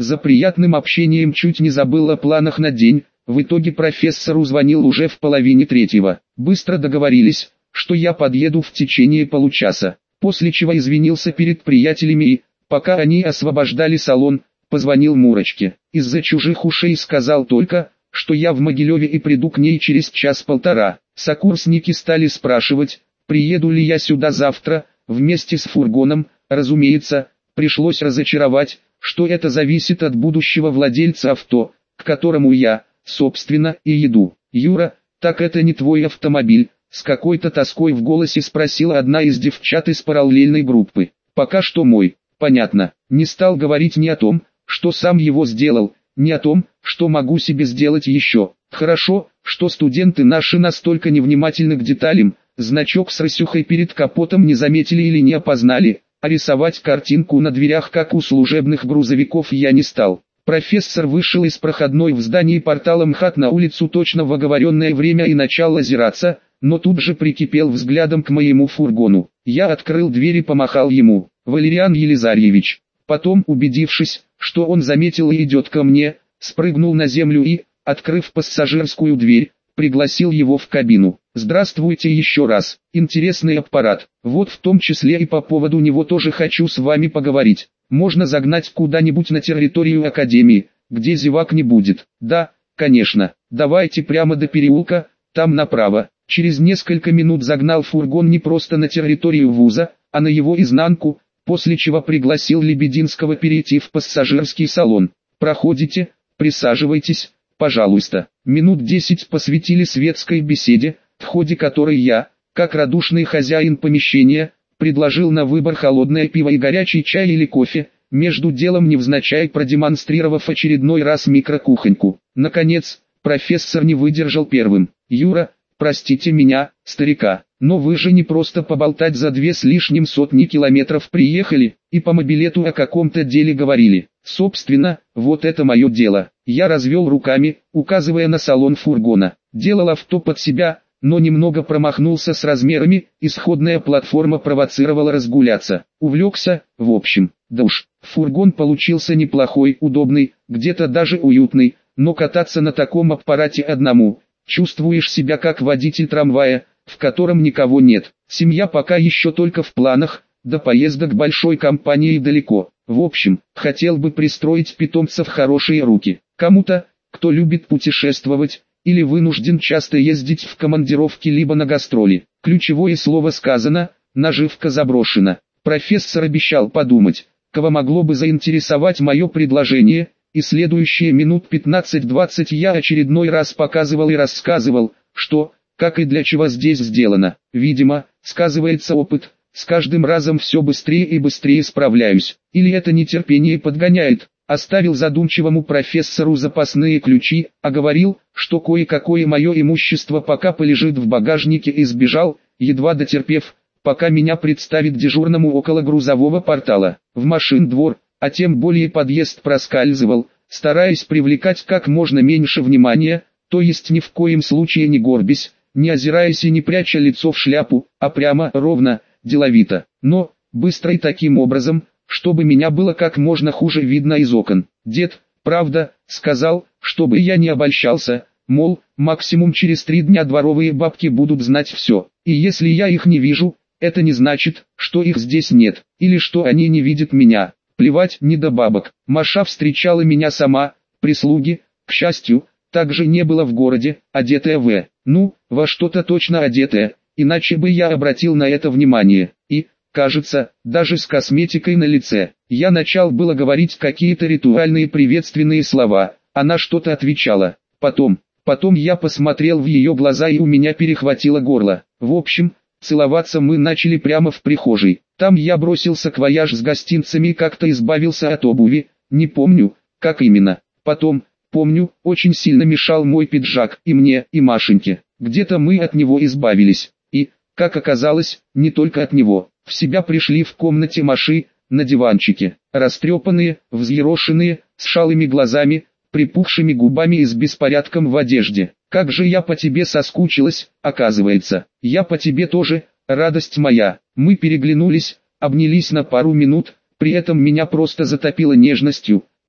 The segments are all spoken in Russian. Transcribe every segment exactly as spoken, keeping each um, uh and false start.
За приятным общением чуть не забыл о планах на день. В итоге профессору звонил уже в половине третьего. Быстро договорились, что я подъеду в течение получаса, после чего извинился перед приятелями и, пока они освобождали салон, позвонил Мурочке. Из-за чужих ушей сказал только, что я в Могилеве и приду к ней через час-полтора. Сокурсники стали спрашивать, приеду ли я сюда завтра, вместе с фургоном. Разумеется, пришлось разочаровать, что это зависит от будущего владельца авто, к которому я, собственно, и еду. «Юра, так это не твой автомобиль?» С какой-то тоской в голосе спросила одна из девчат из параллельной группы. «Пока что мой». «Понятно». Не стал говорить ни о том, что сам его сделал, ни о том, что могу себе сделать еще. Хорошо, что студенты наши настолько невнимательны к деталям, значок с рысюхой перед капотом не заметили или не опознали, а рисовать картинку на дверях, как у служебных грузовиков, я не стал. Профессор вышел из проходной в здании портала МХАТ на улицу точно в оговоренное время и начал озираться, но тут же прикипел взглядом к моему фургону. Я открыл дверь и помахал ему. «Валериан Елизарьевич». Потом, убедившись, что он заметил и идет ко мне, спрыгнул на землю и, открыв пассажирскую дверь, пригласил его в кабину. «Здравствуйте еще раз. Интересный аппарат. Вот в том числе и по поводу него тоже хочу с вами поговорить. Можно загнать куда-нибудь на территорию академии, где зевак не будет?» «Да, конечно. Давайте прямо до переулка, там направо». Через несколько минут загнал фургон не просто на территорию вуза, а на его изнанку, после чего пригласил Лебединского перейти в пассажирский салон. «Проходите, присаживайтесь, пожалуйста». Минут десять посвятили светской беседе, в ходе которой я, как радушный хозяин помещения, предложил на выбор холодное пиво и горячий чай или кофе, между делом невзначай продемонстрировав очередной раз микрокухоньку. Наконец, профессор не выдержал первым. «Юра, простите меня, старика, но вы же не просто поболтать за две с лишним сотни километров приехали, и по мобилету о каком-то деле говорили. Собственно, вот это мое дело». Я развел руками, указывая на салон фургона. Делал авто под себя, но немного промахнулся с размерами, исходная платформа провоцировала разгуляться. Увлекся, в общем. Да уж, фургон получился неплохой, удобный, где-то даже уютный, но кататься на таком аппарате одному, чувствуешь себя как водитель трамвая, в котором никого нет. Семья пока еще только в планах, до поезда к большой компании далеко. В общем, хотел бы пристроить питомца в хорошие руки. Кому-то, кто любит путешествовать, или вынужден часто ездить в командировки либо на гастроли. Ключевое слово сказано, наживка заброшена. Профессор обещал подумать, кого могло бы заинтересовать мое предложение, и следующие минут пятнадцать-двадцать я очередной раз показывал и рассказывал, что, как и для чего здесь сделано. Видимо, сказывается опыт, с каждым разом все быстрее и быстрее справляюсь. Или это нетерпение подгоняет. Оставил задумчивому профессору запасные ключи, а говорил, что кое-какое мое имущество пока полежит в багажнике, и сбежал, едва дотерпев, пока меня представит дежурному около грузового портала. В машин двор, а тем более подъезд проскальзывал, стараясь привлекать как можно меньше внимания, то есть ни в коем случае не горбясь, не озираясь и не пряча лицо в шляпу, а прямо, ровно, деловито, но, быстро и таким образом, чтобы меня было как можно хуже видно из окон. Дед, правда, сказал, чтобы я не обольщался, мол, максимум через три дня дворовые бабки будут знать все, и если я их не вижу, это не значит, что их здесь нет, или что они не видят меня. Плевать, не до бабок. Маша встречала меня сама, прислуги, к счастью, также не было в городе, одетая в, ну, во что-то точно одетая, иначе бы я обратил на это внимание, и, кажется, даже с косметикой на лице. Я начал было говорить какие-то ритуальные приветственные слова, она что-то отвечала. Потом, потом я посмотрел в ее глаза и у меня перехватило горло. В общем, целоваться мы начали прямо в прихожей. Там я бросил саквояж с гостинцами и как-то избавился от обуви, не помню, как именно. Потом, помню, очень сильно мешал мой пиджак и мне, и Машеньке. Где-то мы от него избавились. И, как оказалось, не только от него. В себя пришли в комнате Маши, на диванчике, растрепанные, взъерошенные, с шалыми глазами, припухшими губами и с беспорядком в одежде. «Как же я по тебе соскучилась, оказывается. Я по тебе тоже, радость моя». Мы переглянулись, обнялись на пару минут, при этом меня просто затопило нежностью,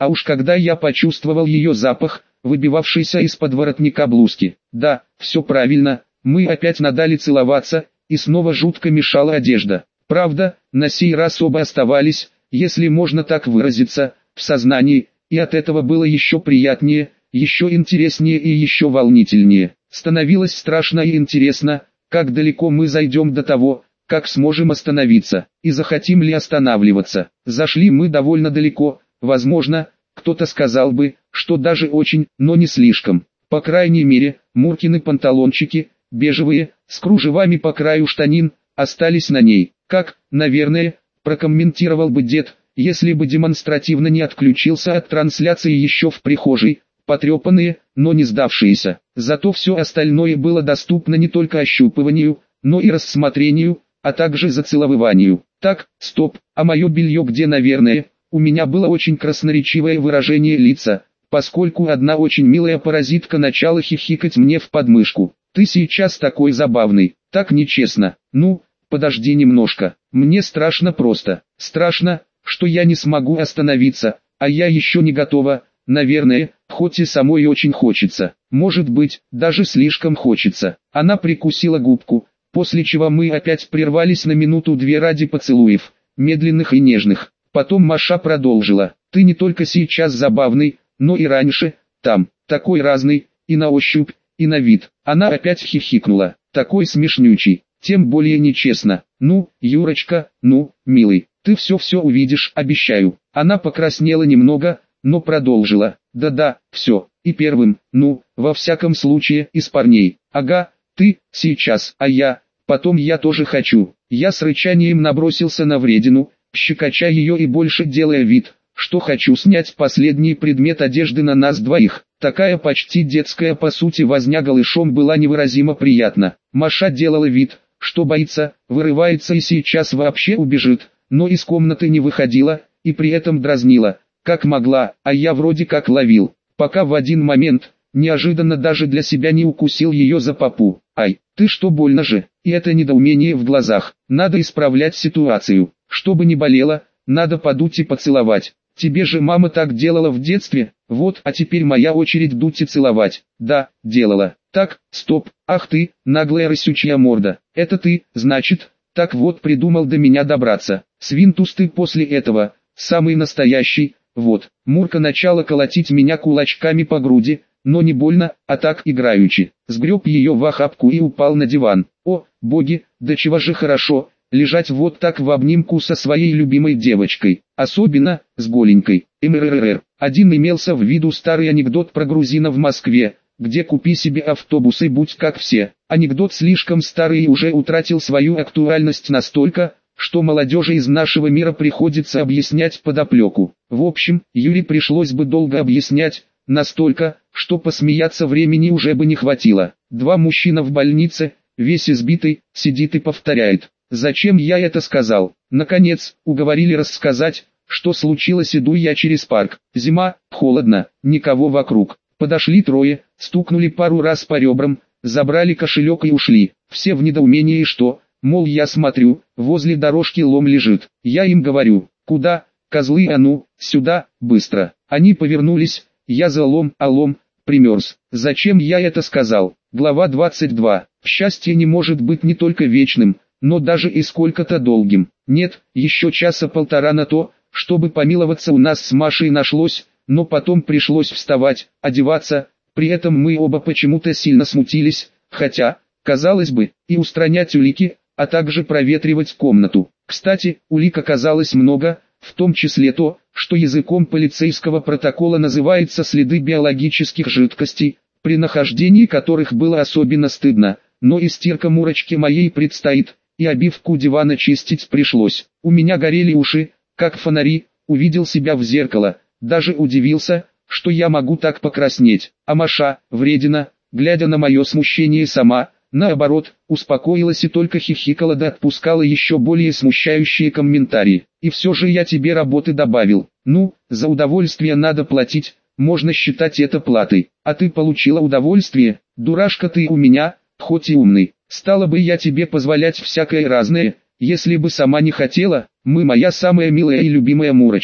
А уж когда я почувствовал ее запах, выбивавшийся из-под воротника блузки. Да, все правильно, мы опять надали целоваться, и снова жутко мешала одежда. Правда, на сей раз оба оставались, если можно так выразиться, в сознании, и от этого было еще приятнее, еще интереснее и еще волнительнее. Становилось страшно и интересно, как далеко мы зайдем до того, как сможем остановиться, и захотим ли останавливаться. Зашли мы довольно далеко, возможно, кто-то сказал бы, что даже очень, но не слишком. По крайней мере, Муркины панталончики, бежевые, с кружевами по краю штанин, остались на ней. Как, наверное, прокомментировал бы дед, если бы демонстративно не отключился от трансляции еще в прихожей, потрепанные, но не сдавшиеся. Зато все остальное было доступно не только ощупыванию, но и рассмотрению, а также зацеловыванию. Так, стоп, а мое белье где, наверное? У меня было очень красноречивое выражение лица, поскольку одна очень милая паразитка начала хихикать мне в подмышку. Ты сейчас такой забавный, так нечестно. Ну, подожди немножко, мне страшно просто. Страшно, что я не смогу остановиться, а я еще не готова, наверное, хоть и самой очень хочется. Может быть, даже слишком хочется. Она прикусила губку, после чего мы опять прервались на минуту-две ради поцелуев, медленных и нежных. Потом Маша продолжила: ты не только сейчас забавный, но и раньше, там, такой разный, и на ощупь, и на вид. Она опять хихикнула, такой смешнючий, тем более нечестно. Ну, Юрочка, ну, милый, ты все-все увидишь, обещаю. Она покраснела немного, но продолжила: да-да, все, и первым, ну, во всяком случае, из парней. Ага, ты, сейчас, а я, потом я тоже хочу. Я с рычанием набросился на вредину, щекоча ее и больше делая вид, что хочу снять последний предмет одежды на нас двоих. Такая почти детская по сути возня голышом была невыразимо приятна. Маша делала вид, что боится, вырывается и сейчас вообще убежит, но из комнаты не выходила, и при этом дразнила, как могла, а я вроде как ловил, пока в один момент, неожиданно даже для себя не укусил ее за попу. Ай, ты что, больно же? И это недоумение в глазах. Надо исправлять ситуацию. Чтобы не болело, надо подуть и поцеловать. Тебе же мама так делала в детстве, вот, а теперь моя очередь дуть и целовать. Да, делала. Так, стоп, ах ты, наглая рысючья морда. Это ты, значит, так вот придумал до меня добраться. Свинтус ты после этого, самый настоящий, вот. Мурка начала колотить меня кулачками по груди, но не больно, а так играючи. Сгреб ее в охапку и упал на диван. О, боги, да чего же хорошо лежать вот так в обнимку со своей любимой девочкой, особенно с голенькой. МРРР. Один имелся в виду старый анекдот про грузина в Москве, где купи себе автобус и будь как все. Анекдот слишком старый и уже утратил свою актуальность настолько, что молодежи из нашего мира приходится объяснять подоплеку. В общем, Юре пришлось бы долго объяснять, настолько, что посмеяться времени уже бы не хватило. Два мужчина в больнице, весь избитый, сидит и повторяет: зачем я это сказал? Наконец, уговорили рассказать, что случилось. Иду я через парк. Зима, холодно, никого вокруг. Подошли трое, стукнули пару раз по ребрам, забрали кошелек и ушли. Все в недоумении, что, мол, я смотрю, возле дорожки лом лежит. Я им говорю: куда, козлы, а ну, сюда, быстро. Они повернулись, я за лом, а лом примерз. Зачем я это сказал? Глава двадцать два. Счастье не может быть не только вечным, но даже и сколько-то долгим. Нет, еще часа полтора на то, чтобы помиловаться у нас с Машей нашлось, но потом пришлось вставать, одеваться, при этом мы оба почему-то сильно смутились, хотя, казалось бы, и устранять улики, а также проветривать комнату. Кстати, улик оказалось много, в том числе то, что языком полицейского протокола называется следы биологических жидкостей, при нахождении которых было особенно стыдно, но и стирка Мурочки моей предстоит, и обивку дивана чистить пришлось. У меня горели уши, как фонари, увидел себя в зеркало, даже удивился, что я могу так покраснеть. А Маша, вредина, глядя на мое смущение сама, наоборот, успокоилась и только хихикала да отпускала еще более смущающие комментарии. И все же я тебе работы добавил. Ну, за удовольствие надо платить, можно считать это платой. А ты получила удовольствие, дурашка ты у меня, хоть и умный. Стала бы я тебе позволять всякое разное, если бы сама не хотела. Мы моя самая милая и любимая Мурочка.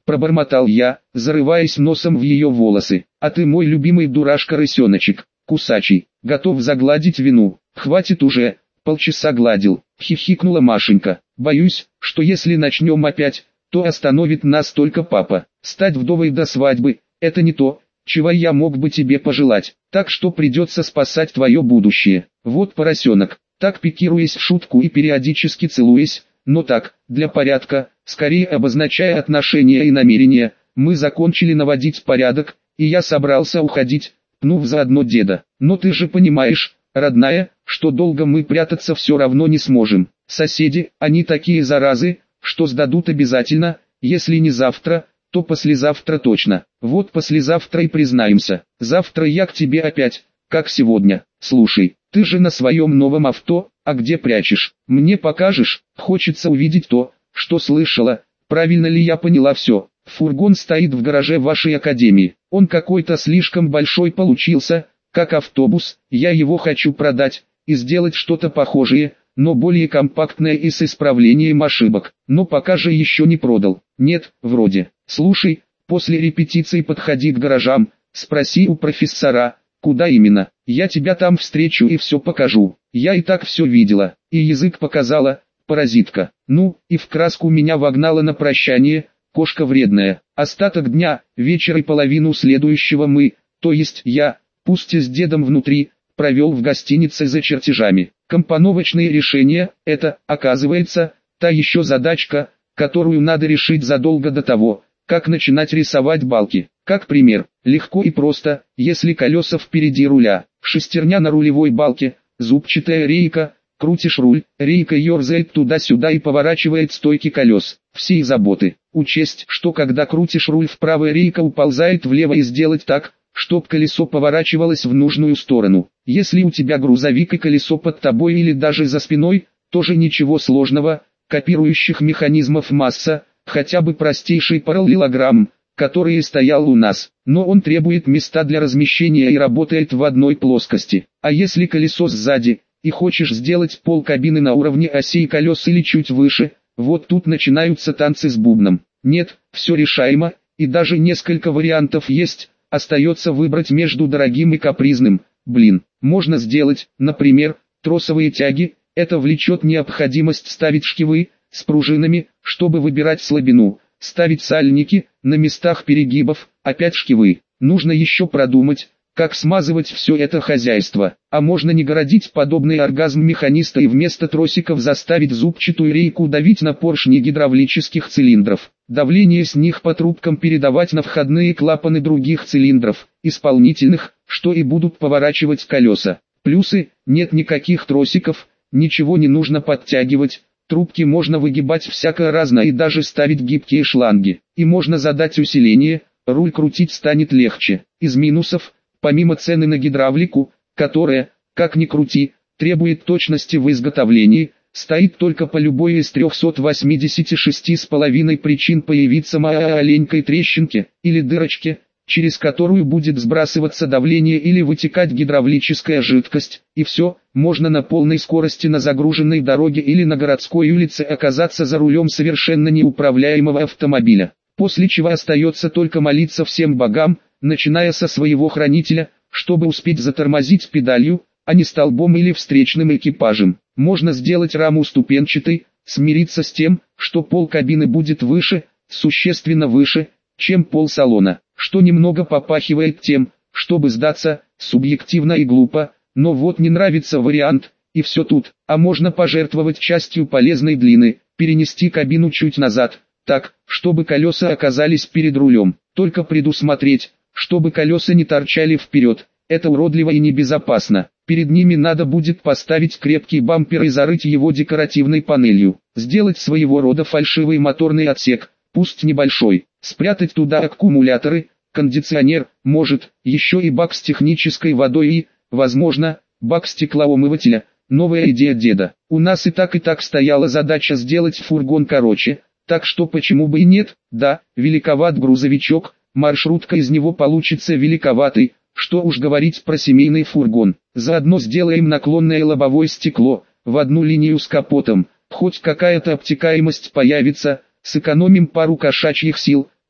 пробормотал я, зарываясь носом в ее волосы. А ты мой любимый дурашка-рысеночек, кусачий, готов загладить вину. Хватит уже, полчаса гладил, хихикнула Машенька. Боюсь, что если начнем опять, то остановит нас только папа. Стать вдовой до свадьбы – это не то, чего я мог бы тебе пожелать. Так что придется спасать твое будущее. Вот поросенок, так пикируясь в шутку и периодически целуясь, но так, для порядка, скорее обозначая отношения и намерения, мы закончили наводить порядок, и я собрался уходить, пнув заодно деда. Но ты же понимаешь, родная, что долго мы прятаться все равно не сможем. Соседи, они такие заразы, что сдадут обязательно, если не завтра, то послезавтра точно. Вот послезавтра и признаемся. Завтра я к тебе опять, как сегодня. Слушай, ты же на своем новом авто, а где прячешь? Мне покажешь? Хочется увидеть то, что слышала. Правильно ли я поняла все? Фургон стоит в гараже вашей академии. Он какой-то слишком большой получился, как автобус. Я его хочу продать и сделать что-то похожее, но более компактное и с исправлением ошибок. Но пока же еще не продал. Нет, вроде. Слушай, после репетиции подходи к гаражам, спроси у профессора, куда именно. Я тебя там встречу и все покажу. Я и так все видела, и язык показала, паразитка. Ну, и в краску меня вогнала на прощание, кошка вредная. Остаток дня, вечер и половину следующего мы, то есть я, пусть и с дедом внутри, провел в гостинице за чертежами. Компоновочные решения – это, оказывается, та еще задачка, которую надо решить задолго до того, как начинать рисовать балки. Как пример, легко и просто, если колеса впереди руля, шестерня на рулевой балке, зубчатая рейка, крутишь руль, рейка ерзает туда-сюда и поворачивает стойки колес. Все заботы. Учесть, что когда крутишь руль вправо, рейка уползает влево, и сделать так, чтоб колесо поворачивалось в нужную сторону. Если у тебя грузовик и колесо под тобой или даже за спиной, тоже ничего сложного, копирующих механизмов масса, хотя бы простейший параллелограмм, который стоял у нас, но он требует места для размещения и работает в одной плоскости. А если колесо сзади, и хочешь сделать пол кабины на уровне осей колес или чуть выше, вот тут начинаются танцы с бубном. Нет, все решаемо, и даже несколько вариантов есть. Остается выбрать между дорогим и капризным. Блин, можно сделать, например, тросовые тяги. Это влечет необходимость ставить шкивы с пружинами, чтобы выбирать слабину, ставить сальники на местах перегибов, опять шкивы. Нужно еще продумать, как смазывать все это хозяйство. А можно не городить подобный оргазм механиста и вместо тросиков заставить зубчатую рейку давить на поршни гидравлических цилиндров. Давление с них по трубкам передавать на входные клапаны других цилиндров, исполнительных, что и будут поворачивать колеса. Плюсы: нет никаких тросиков, ничего не нужно подтягивать, трубки можно выгибать всякое разное и даже ставить гибкие шланги. И можно задать усиление, руль крутить станет легче. Из минусов, помимо цены на гидравлику, которая, как ни крути, требует точности в изготовлении, стоит только по любой из трёхсот восьмидесяти шести с половиной причин появиться маленькой трещинке или дырочке, через которую будет сбрасываться давление или вытекать гидравлическая жидкость, и все, можно на полной скорости на загруженной дороге или на городской улице оказаться за рулем совершенно неуправляемого автомобиля. После чего остается только молиться всем богам, начиная со своего хранителя, чтобы успеть затормозить педалью, а не столбом или встречным экипажем. Можно сделать раму ступенчатой, смириться с тем, что пол кабины будет выше, существенно выше, чем пол салона, что немного попахивает тем, чтобы сдаться, субъективно и глупо, но вот не нравится вариант, и все тут. А можно пожертвовать частью полезной длины, перенести кабину чуть назад, так, чтобы колеса оказались перед рулем, только предусмотреть, чтобы колеса не торчали вперед. Это уродливо и небезопасно. Перед ними надо будет поставить крепкий бампер и зарыть его декоративной панелью. Сделать своего рода фальшивый моторный отсек, пусть небольшой. Спрятать туда аккумуляторы, кондиционер, может, еще и бак с технической водой и, возможно, бак стеклоомывателя. Новая идея деда. У нас и так и так стояла задача сделать фургон короче, так что почему бы и нет. Да, великоват грузовичок, маршрутка из него получится великоватой. Что уж говорить про семейный фургон. Заодно сделаем наклонное лобовое стекло, в одну линию с капотом, хоть какая-то обтекаемость появится, сэкономим пару кошачьих сил,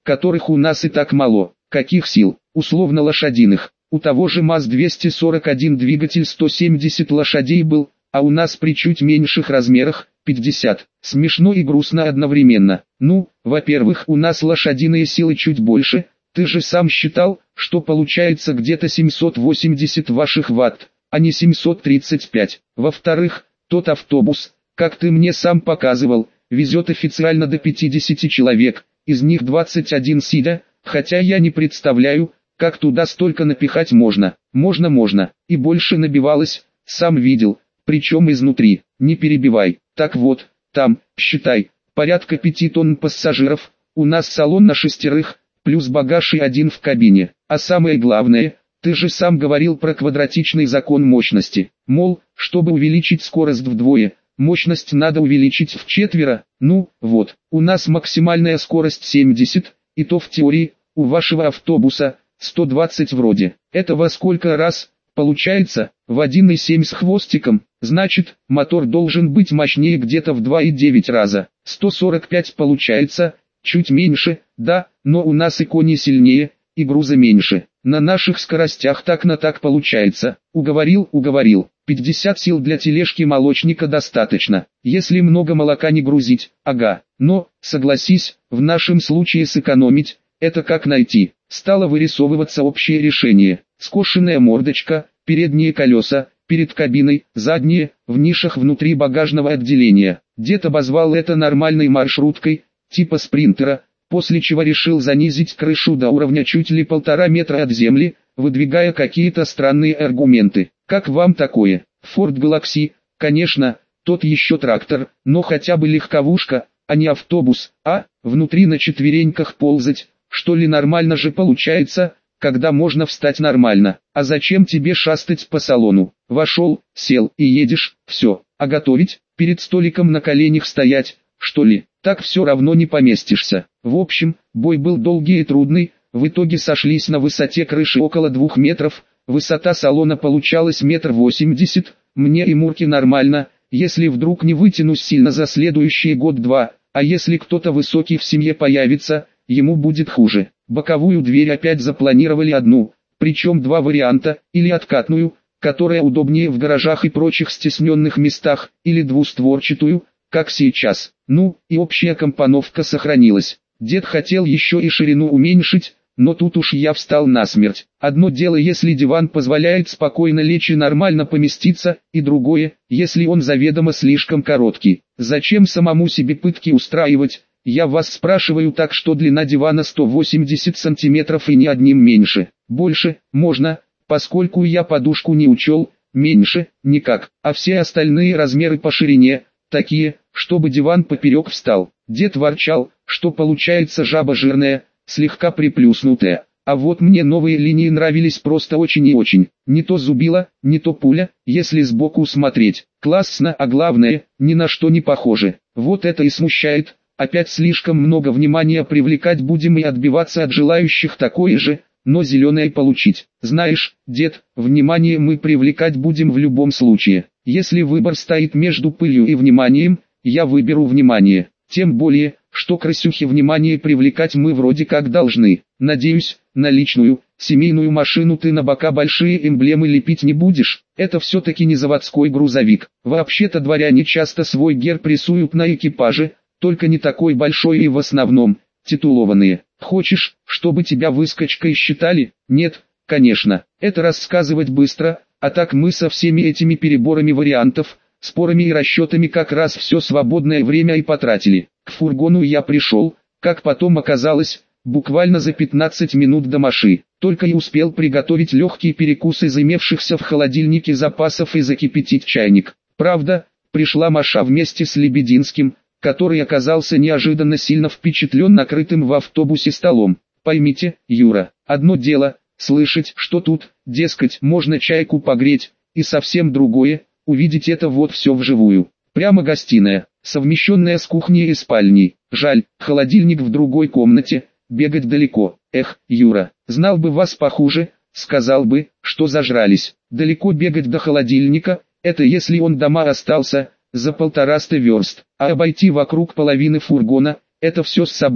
которых у нас и так мало. Каких сил? Условно лошадиных. У того же МАЗ двести сорок один двигатель сто семьдесят лошадей был, а у нас при чуть меньших размерах – пятьдесят. Смешно и грустно одновременно. Ну, во-первых, у нас лошадиные силы чуть больше, ты же сам считал, что получается где-то семьсот восемьдесят ваших ватт, а не семьсот тридцать пять. Во-вторых, тот автобус, как ты мне сам показывал, везет официально до пятидесяти человек, из них двадцать один сидя, хотя я не представляю, как туда столько напихать можно. Можно, можно, и больше набивалось, сам видел, причем изнутри, не перебивай. Так вот, там, считай, порядка пяти тонн пассажиров, у нас салон на шестерых, плюс багаж и один в кабине. А самое главное, ты же сам говорил про квадратичный закон мощности. Мол, чтобы увеличить скорость вдвое, мощность надо увеличить вчетверо. Ну, вот, у нас максимальная скорость семьдесят, и то в теории, у вашего автобуса сто двадцать вроде. Это во сколько раз? Получается, в один и семь с хвостиком, значит, мотор должен быть мощнее где-то в два и девять раза. сто сорок пять получается, чуть меньше, да, но у нас и кони сильнее, и груза меньше. На наших скоростях так на так получается. Уговорил, уговорил. пятьдесят сил для тележки молочника достаточно, если много молока не грузить, ага. Но, согласись, в нашем случае сэкономить, это как найти. Стало вырисовываться общее решение. Скошенная мордочка, передние колеса, перед кабиной, задние, в нишах внутри багажного отделения. Дед обозвал это нормальной маршруткой, типа спринтера, после чего решил занизить крышу до уровня чуть ли полтора метра от земли, выдвигая какие-то странные аргументы. Как вам такое? Ford Galaxy, конечно, тот еще трактор, но хотя бы легковушка, а не автобус, а, внутри на четвереньках ползать, что ли нормально же получается, когда можно встать нормально. А зачем тебе шастать по салону? Вошел, сел и едешь, все. А готовить, перед столиком на коленях стоять, что ли? Так все равно не поместишься. В общем, бой был долгий и трудный, в итоге сошлись на высоте крыши около двух метров, высота салона получалась метр восемьдесят, мне и Мурке нормально, если вдруг не вытянусь сильно за следующий год-два, а если кто-то высокий в семье появится, ему будет хуже. Боковую дверь опять запланировали одну, причем два варианта, или откатную, которая удобнее в гаражах и прочих стесненных местах, или двустворчатую, как сейчас. Ну, и общая компоновка сохранилась. Дед хотел еще и ширину уменьшить, но тут уж я встал насмерть. Одно дело, если диван позволяет спокойно лечь и нормально поместиться, и другое, если он заведомо слишком короткий. Зачем самому себе пытки устраивать? Я вас спрашиваю, так что длина дивана сто восемьдесят сантиметров и ни одним меньше. Больше, можно, поскольку я подушку не учел, меньше, никак. А все остальные размеры по ширине, такие, чтобы диван поперек встал. Дед ворчал, что получается жаба жирная, слегка приплюснутая. А вот мне новые линии нравились просто очень и очень. Не то зубило, не то пуля, если сбоку смотреть. Классно, а главное, ни на что не похоже. Вот это и смущает. Опять слишком много внимания привлекать будем и отбиваться от желающих такое же, но зеленое получить. Знаешь, дед, внимание мы привлекать будем в любом случае. Если выбор стоит между пылью и вниманием, я выберу внимание. Тем более, что красюхе внимание привлекать мы вроде как должны. Надеюсь, на личную, семейную машину ты на бока большие эмблемы лепить не будешь. Это все-таки не заводской грузовик. Вообще-то дворяне часто свой герб рисуют на экипаже, только не такой большой и в основном, титулованные. Хочешь, чтобы тебя выскочкой считали? Нет, конечно, это рассказывать быстро, а так мы со всеми этими переборами вариантов, спорами и расчетами как раз все свободное время и потратили. К фургону я пришел, как потом оказалось, буквально за пятнадцать минут до Маши. Только и успел приготовить легкий перекус из имевшихся в холодильнике запасов и закипятить чайник. Правда, пришла Маша вместе с Лебединским, который оказался неожиданно сильно впечатлен накрытым в автобусе столом. Поймите, Юра, одно дело, слышать, что тут, дескать, можно чайку погреть, и совсем другое, увидеть это вот все вживую. Прямо гостиная, совмещенная с кухней и спальней. Жаль, холодильник в другой комнате, бегать далеко. Эх, Юра, знал бы вас похуже, сказал бы, что зажрались. Далеко бегать до холодильника, это если он дома остался, за полтораста верст, а обойти вокруг половины фургона, это все с собой.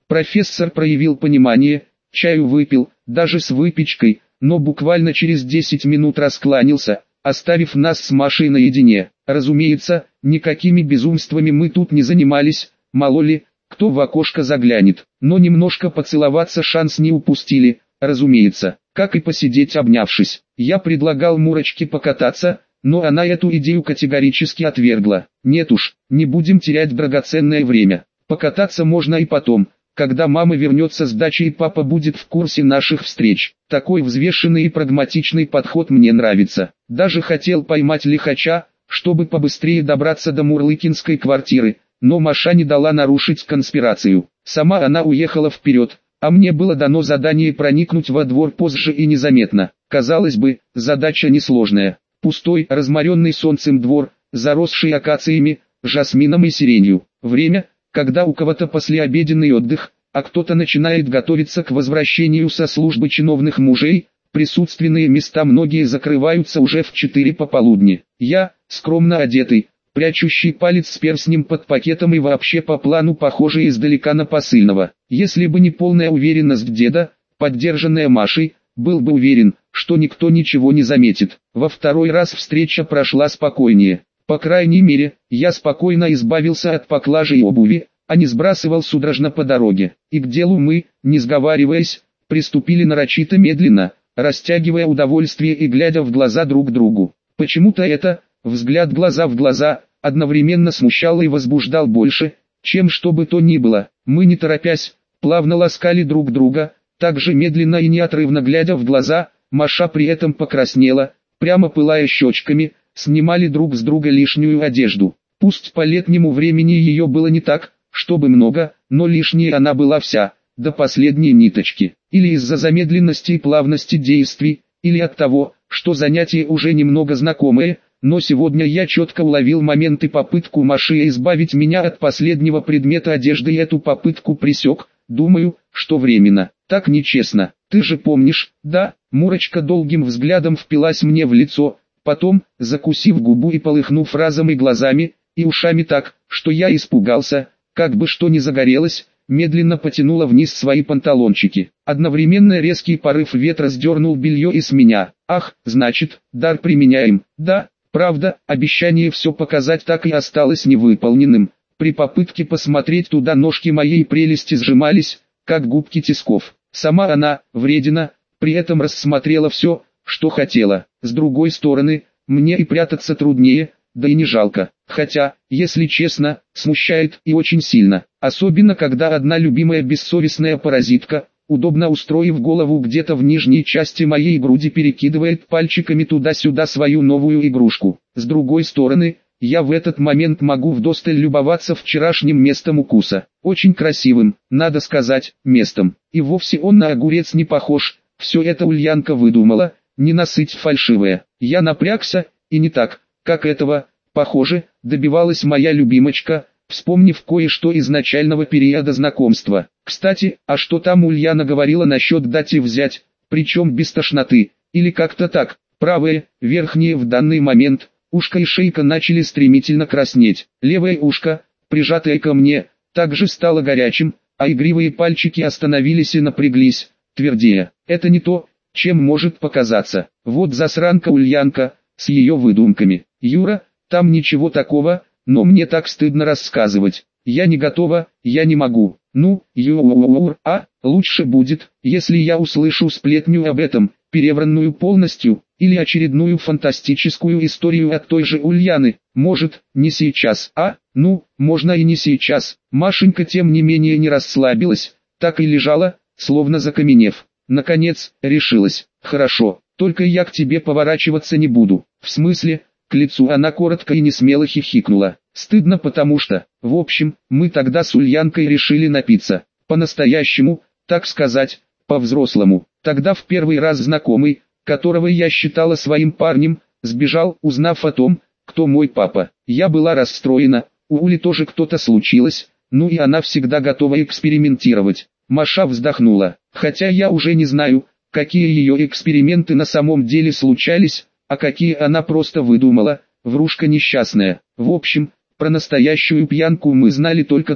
Профессор проявил понимание, чаю выпил, даже с выпечкой, но буквально через десять минут раскланялся, оставив нас с Машей наедине. Разумеется, никакими безумствами мы тут не занимались, мало ли, кто в окошко заглянет, но немножко поцеловаться шанс не упустили, разумеется, как и посидеть обнявшись. Я предлагал Мурочке покататься, но она эту идею категорически отвергла. Нет уж, не будем терять драгоценное время. Покататься можно и потом, когда мама вернется с дачи и папа будет в курсе наших встреч. Такой взвешенный и прагматичный подход мне нравится. Даже хотел поймать лихача, чтобы побыстрее добраться до Мурлыкинской квартиры, но Маша не дала нарушить конспирацию. Сама она уехала вперед, а мне было дано задание проникнуть во двор позже и незаметно. Казалось бы, задача несложная. Пустой, разморенный солнцем двор, заросший акациями, жасмином и сиренью. Время, когда у кого-то послеобеденный отдых, а кто-то начинает готовиться к возвращению со службы чиновных мужей, присутственные места многие закрываются уже в четыре пополудни. Я, скромно одетый, прячущий палец с перстнем под пакетом и вообще по плану похожий издалека на посыльного. Если бы не полная уверенность деда, поддержанная Машей, был бы уверен, что никто ничего не заметит. Во второй раз встреча прошла спокойнее. По крайней мере, я спокойно избавился от поклажи и обуви, а не сбрасывал судорожно по дороге. И к делу мы, не сговариваясь, приступили нарочито медленно, растягивая удовольствие и глядя в глаза друг другу. Почему-то это, взгляд глаза в глаза, одновременно смущал и возбуждал больше, чем что бы то ни было. Мы не торопясь, плавно ласкали друг друга, так же медленно и неотрывно глядя в глаза. Маша при этом покраснела, прямо пылая щечками, снимали друг с друга лишнюю одежду. Пусть по летнему времени ее было не так, чтобы много, но лишней она была вся, до последней ниточки. Или из-за замедленности и плавности действий, или от того, что занятие уже немного знакомое, но сегодня я четко уловил момент и попытку Маши избавить меня от последнего предмета одежды и эту попытку пресек, думаю, что временно. Так нечестно, ты же помнишь, да? Мурочка долгим взглядом впилась мне в лицо, потом, закусив губу и полыхнув разом и глазами, и ушами так, что я испугался, как бы что ни загорелось, медленно потянула вниз свои панталончики. Одновременно резкий порыв ветра сдернул белье и с меня. Ах, значит, дар применяем, да, правда, обещание все показать так и осталось невыполненным. При попытке посмотреть туда ножки моей прелести сжимались, как губки тисков. Сама она, вредина, при этом рассмотрела все, что хотела. С другой стороны, мне и прятаться труднее, да и не жалко. Хотя, если честно, смущает и очень сильно. Особенно когда одна любимая бессовестная паразитка, удобно устроив голову где-то в нижней части моей груди, перекидывает пальчиками туда-сюда свою новую игрушку. С другой стороны, я в этот момент могу вдосталь любоваться вчерашним местом укуса. Очень красивым, надо сказать, местом. И вовсе он на огурец не похож. Все это Ульянка выдумала, не насыть фальшивая. Я напрягся, и не так, как этого, похоже, добивалась моя любимочка, вспомнив кое-что из начального периода знакомства. Кстати, а что там Ульяна говорила насчет дать и взять, причем без тошноты, или как-то так. Правое, верхнее в данный момент, ушко и шейка начали стремительно краснеть. Левое ушко, прижатое ко мне, также стало горячим, а игривые пальчики остановились и напряглись, твердее. Это не то, чем может показаться. Вот засранка Ульянка, с ее выдумками. Юра, там ничего такого, но мне так стыдно рассказывать. Я не готова, я не могу. Ну, Юр, а, лучше будет, если я услышу сплетню об этом, перевранную полностью, или очередную фантастическую историю от той же Ульяны. Может, не сейчас, а, ну, можно и не сейчас. Машенька тем не менее не расслабилась, так и лежала, словно закаменев. Наконец, решилась. Хорошо, только я к тебе поворачиваться не буду. В смысле? К лицу она коротко и несмело хихикнула. Стыдно, потому что, в общем, мы тогда с Ульянкой решили напиться. По-настоящему, так сказать, по-взрослому. Тогда в первый раз знакомый, которого я считала своим парнем, сбежал, узнав о том, кто мой папа. Я была расстроена, у Ули тоже кто-то случилось, ну и она всегда готова экспериментировать. Маша вздохнула. Хотя я уже не знаю, какие ее эксперименты на самом деле случались, а какие она просто выдумала, врушка несчастная. В общем, про настоящую пьянку мы знали только то,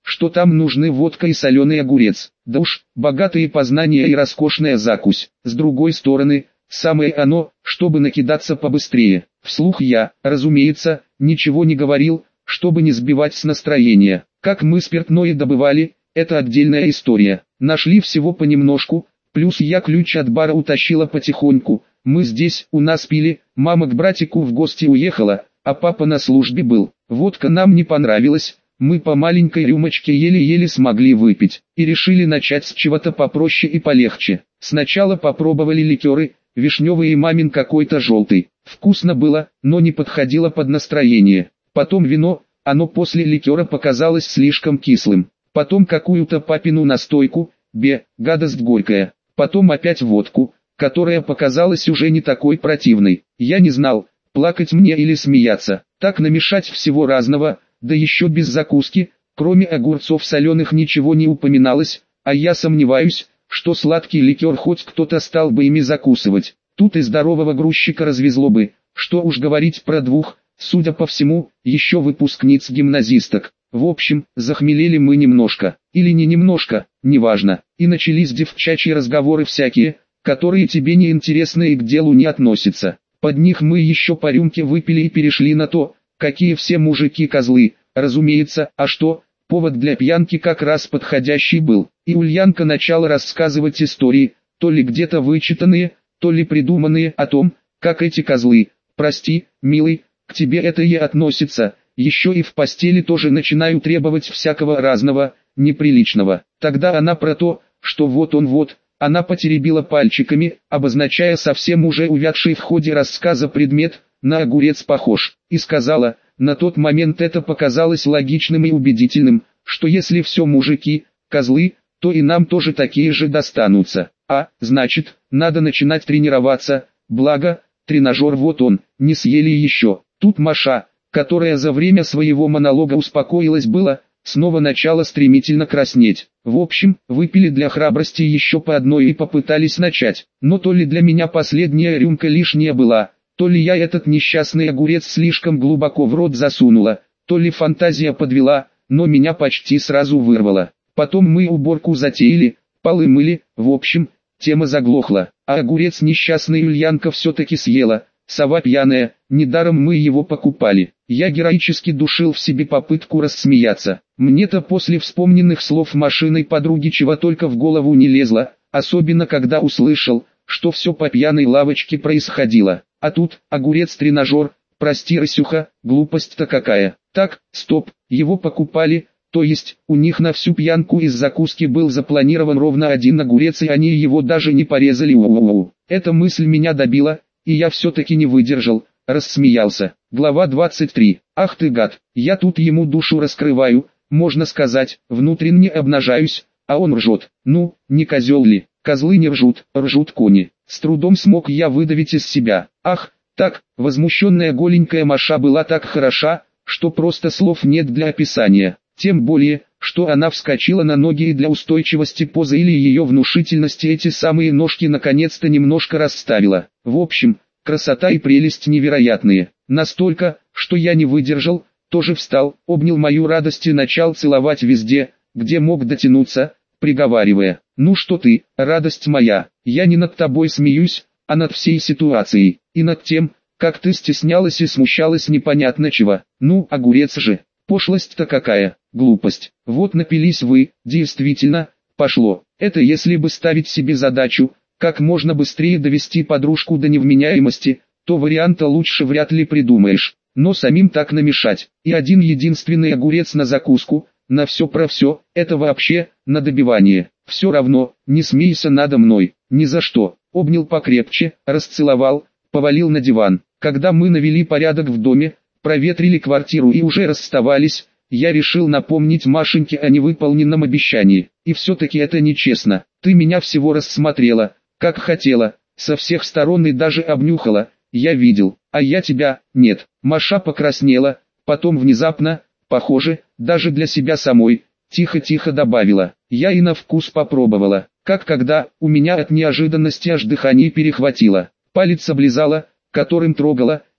что там нужны водка и соленый огурец. Да уж, богатые познания и роскошная закусь. С другой стороны, самое оно, чтобы накидаться побыстрее. Вслух я, разумеется, ничего не говорил, чтобы не сбивать с настроения. Как мы спиртное добывали, это отдельная история. Нашли всего понемножку, плюс я ключ от бара утащила потихоньку. Мы здесь, у нас пили, мама к братику в гости уехала, а папа на службе был. Водка нам не понравилась, мы по маленькой рюмочке еле-еле смогли выпить. И решили начать с чего-то попроще и полегче. Сначала попробовали ликеры, вишневый и мамин какой-то желтый. Вкусно было, но не подходило под настроение. Потом вино, оно после ликера показалось слишком кислым. Потом какую-то папину настойку, бе, гадость горькая. Потом опять водку, которая показалась уже не такой противной. Я не знал, плакать мне или смеяться. Так намешать всего разного, да еще без закуски, кроме огурцов соленых ничего не упоминалось, а я сомневаюсь, что сладкий ликер хоть кто-то стал бы ими закусывать. Тут и здорового грузчика развезло бы, что уж говорить про двух, судя по всему, еще выпускниц-гимназисток. В общем, захмелели мы немножко, или не немножко, неважно, и начались девчачьи разговоры всякие, которые тебе не интересны и к делу не относятся. Под них мы еще по рюмке выпили и перешли на то, какие все мужики козлы, разумеется, а что, повод для пьянки как раз подходящий был. И Ульянка начала рассказывать истории, то ли где-то вычитанные, то ли придуманные о том, как эти козлы, прости, милый, к тебе это и относится, еще и в постели тоже начинаю требовать всякого разного, неприличного. Тогда она про то, что вот он вот, она потеребила пальчиками, обозначая совсем уже увядший в ходе рассказа предмет, на огурец похож, и сказала, на тот момент это показалось логичным и убедительным, что если все мужики, козлы, то и нам тоже такие же достанутся. А, значит, надо начинать тренироваться, благо, тренажер вот он, не съели еще. Тут Маша, которая за время своего монолога успокоилась было, снова начала стремительно краснеть. В общем, выпили для храбрости еще по одной и попытались начать. Но то ли для меня последняя рюмка лишняя была, то ли я этот несчастный огурец слишком глубоко в рот засунула, то ли фантазия подвела, но меня почти сразу вырвало. Потом мы уборку затеяли, полы мыли, в общем, тема заглохла. А огурец несчастный Ульянка все-таки съела, сова пьяная, недаром мы его покупали. Я героически душил в себе попытку рассмеяться. Мне-то после вспомненных слов машиной подруги чего только в голову не лезло, особенно когда услышал, что все по пьяной лавочке происходило. А тут, огурец-тренажер, прости, Расюха, глупость-то какая. Так, стоп, его покупали, то есть, у них на всю пьянку из закуски был запланирован ровно один огурец и они его даже не порезали. У-у-у. Эта мысль меня добила, и я все-таки не выдержал, рассмеялся. Глава двадцать три. Ах ты гад, я тут ему душу раскрываю, можно сказать, внутренне обнажаюсь, а он ржет. Ну, не козел ли? Козлы не ржут, ржут кони. С трудом смог я выдавить из себя. Ах, так, возмущенная голенькая Маша была так хороша, что просто слов нет для описания. Тем более, что она вскочила на ноги и для устойчивости позы или ее внушительности эти самые ножки наконец-то немножко расставила. В общем, красота и прелесть невероятные. Настолько, что я не выдержал, тоже встал, обнял мою радость и начал целовать везде, где мог дотянуться, приговаривая: «Ну что ты, радость моя, я не над тобой смеюсь, а над всей ситуацией, и над тем, как ты стеснялась и смущалась непонятно чего. Ну, огурец же, пошлость-то какая, глупость. Вот напились вы, действительно, пошло. Это если бы ставить себе задачу, как можно быстрее довести подружку до невменяемости, то варианта лучше вряд ли придумаешь. Но самим так намешать, и один единственный огурец на закуску, на все про все, это вообще, на добивание. Все равно, не смейся надо мной, ни за что». Обнял покрепче, расцеловал, повалил на диван. Когда мы навели порядок в доме, проветрили квартиру и уже расставались, я решил напомнить Машеньке о невыполненном обещании. И все-таки это нечестно. Ты меня всего рассмотрела, как хотела, со всех сторон и даже обнюхала, я видел, а я тебя, нет. Маша покраснела, потом внезапно, похоже, даже для себя самой, тихо-тихо добавила: «Я и на вкус попробовала, как когда, у меня от неожиданности аж дыхание перехватило, палец облизала, которым трогала,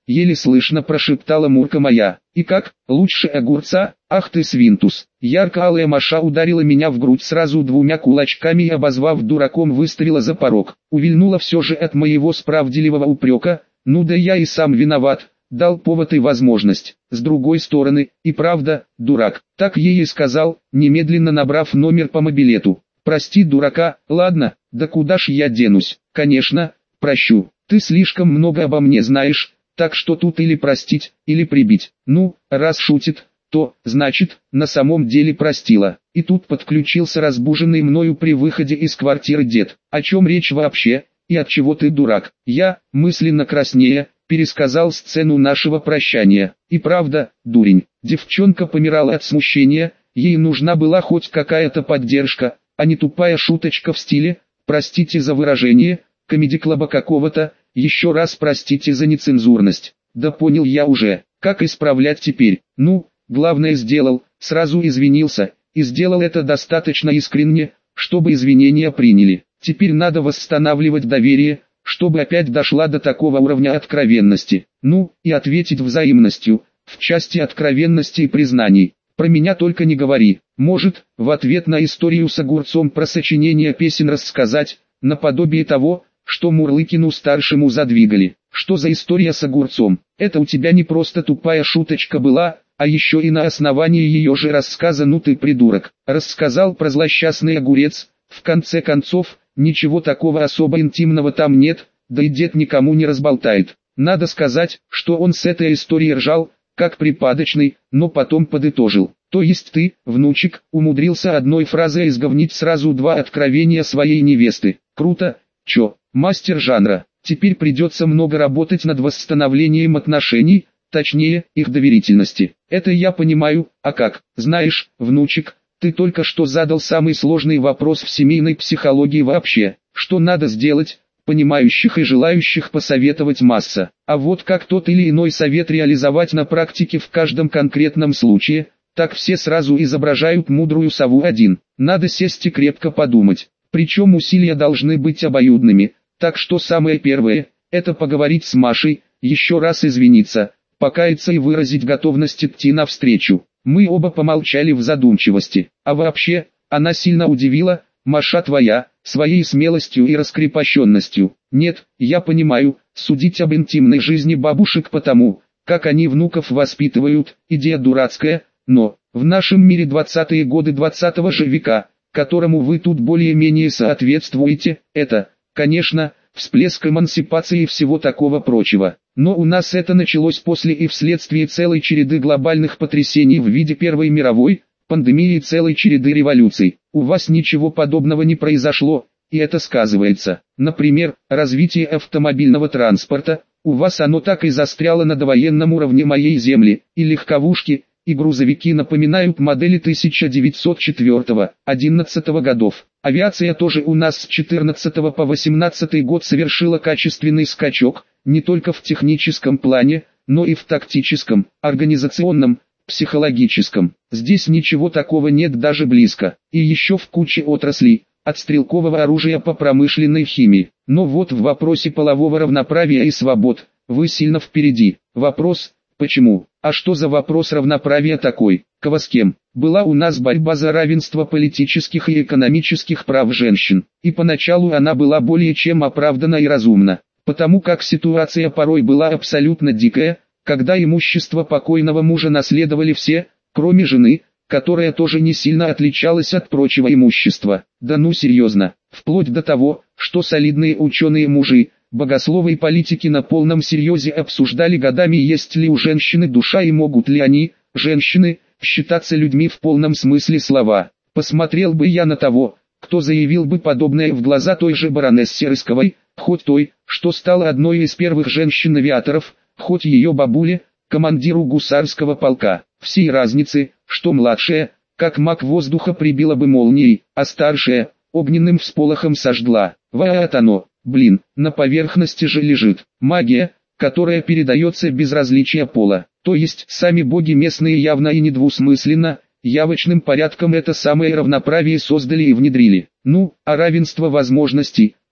еле слышно прошептала Мурка моя. И как, лучше огурца? Ах ты свинтус. Ярко-алая Маша ударила меня в грудь сразу двумя кулачками и, обозвав дураком, выставила за порог. Увильнула все же от моего справедливого упрека. Ну да я и сам виноват, дал повод и возможность. С другой стороны, и правда, дурак. Так ей и сказал, немедленно набрав номер по мобилету. Прости дурака, ладно, да куда ж я денусь? Конечно, прощу. Ты слишком много обо мне знаешь, так что тут или простить, или прибить. Ну, раз шутит, то, значит, на самом деле простила. И тут подключился разбуженный мною при выходе из квартиры дед. О чем речь вообще, и от чего ты дурак? Я, мысленно краснея, пересказал сцену нашего прощания. И правда, дурень, девчонка помирала от смущения, ей нужна была хоть какая-то поддержка, а не тупая шуточка в стиле, простите за выражение, комеди-клаба какого-то, еще раз простите за нецензурность. Да понял я уже, как исправлять теперь. Ну, главное сделал, сразу извинился, и сделал это достаточно искренне, чтобы извинения приняли. Теперь надо восстанавливать доверие, чтобы опять дошла до такого уровня откровенности. Ну, и ответить взаимностью, в части откровенности и признаний. Про меня только не говори. Может, в ответ на историю с огурцом про сочинение песен рассказать, наподобие того, что Мурлыкину-старшему задвигали. Что за история с огурцом? Это у тебя не просто тупая шуточка была, а еще и на основании ее же рассказа «Ну ты придурок». Рассказал про злосчастный огурец, в конце концов, ничего такого особо интимного там нет, да и дед никому не разболтает. Надо сказать, что он с этой историей ржал, как припадочный, но потом подытожил. То есть ты, внучек, умудрился одной фразой изговнить сразу два откровения своей невесты. Круто, чё, мастер жанра. Теперь придется много работать над восстановлением отношений, точнее, их доверительности. Это я понимаю, а как? Знаешь, внучек, ты только что задал самый сложный вопрос в семейной психологии вообще. Что надо сделать? Понимающих и желающих посоветовать масса. А вот как тот или иной совет реализовать на практике в каждом конкретном случае, так все сразу изображают мудрую сову один. Надо сесть и крепко подумать. Причем усилия должны быть обоюдными. Так что самое первое, это поговорить с Машей, еще раз извиниться, покаяться и выразить готовность идти навстречу. Мы оба помолчали в задумчивости. А вообще, она сильно удивила, Маша твоя, своей смелостью и раскрепощенностью. Нет, я понимаю, судить об интимной жизни бабушек потому, как они внуков воспитывают, идея дурацкая, но, в нашем мире двадцатые годы двадцатого же века, которому вы тут более-менее соответствуете, это, конечно, всплеск эмансипации и всего такого прочего. Но у нас это началось после и вследствие целой череды глобальных потрясений в виде Первой мировой, пандемии и целой череды революций. У вас ничего подобного не произошло, и это сказывается. Например, развитие автомобильного транспорта, у вас оно так и застряло на довоенном уровне моей земли, и легковушки, и грузовики напоминают модели тысяча девятьсот четвёртого — одиннадцатого годов. Авиация тоже у нас с четырнадцатого по восемнадцатый год совершила качественный скачок, не только в техническом плане, но и в тактическом, организационном, психологическом. Здесь ничего такого нет даже близко. И еще в куче отраслей, от стрелкового оружия по промышленной химии. Но вот в вопросе полового равноправия и свобод, вы сильно впереди. Вопрос, почему? А что за вопрос равноправия такой? Кого с кем? Была у нас борьба за равенство политических и экономических прав женщин. И поначалу она была более чем оправдана и разумна. Потому как ситуация порой была абсолютно дикая, когда имущество покойного мужа наследовали все, кроме жены, которая тоже не сильно отличалась от прочего имущества. Да ну серьезно, вплоть до того, что солидные ученые-мужи, богословы и политики на полном серьезе обсуждали годами, есть ли у женщины душа и могут ли они, женщины, считаться людьми в полном смысле слова. Посмотрел бы я на того, кто заявил бы подобное в глаза той же баронессе Рысковой, хоть той, что стала одной из первых женщин-авиаторов, хоть ее бабуле, командиру гусарского полка. Всей разницы, что младшая, как маг воздуха прибила бы молнией, а старшая, огненным всполохом сожгла. Вот оно, блин, на поверхности же лежит. Магия, которая передается без различия пола. То есть сами боги местные явно и недвусмысленно, явочным порядком это самое равноправие создали и внедрили. Ну, а равенство возможностей,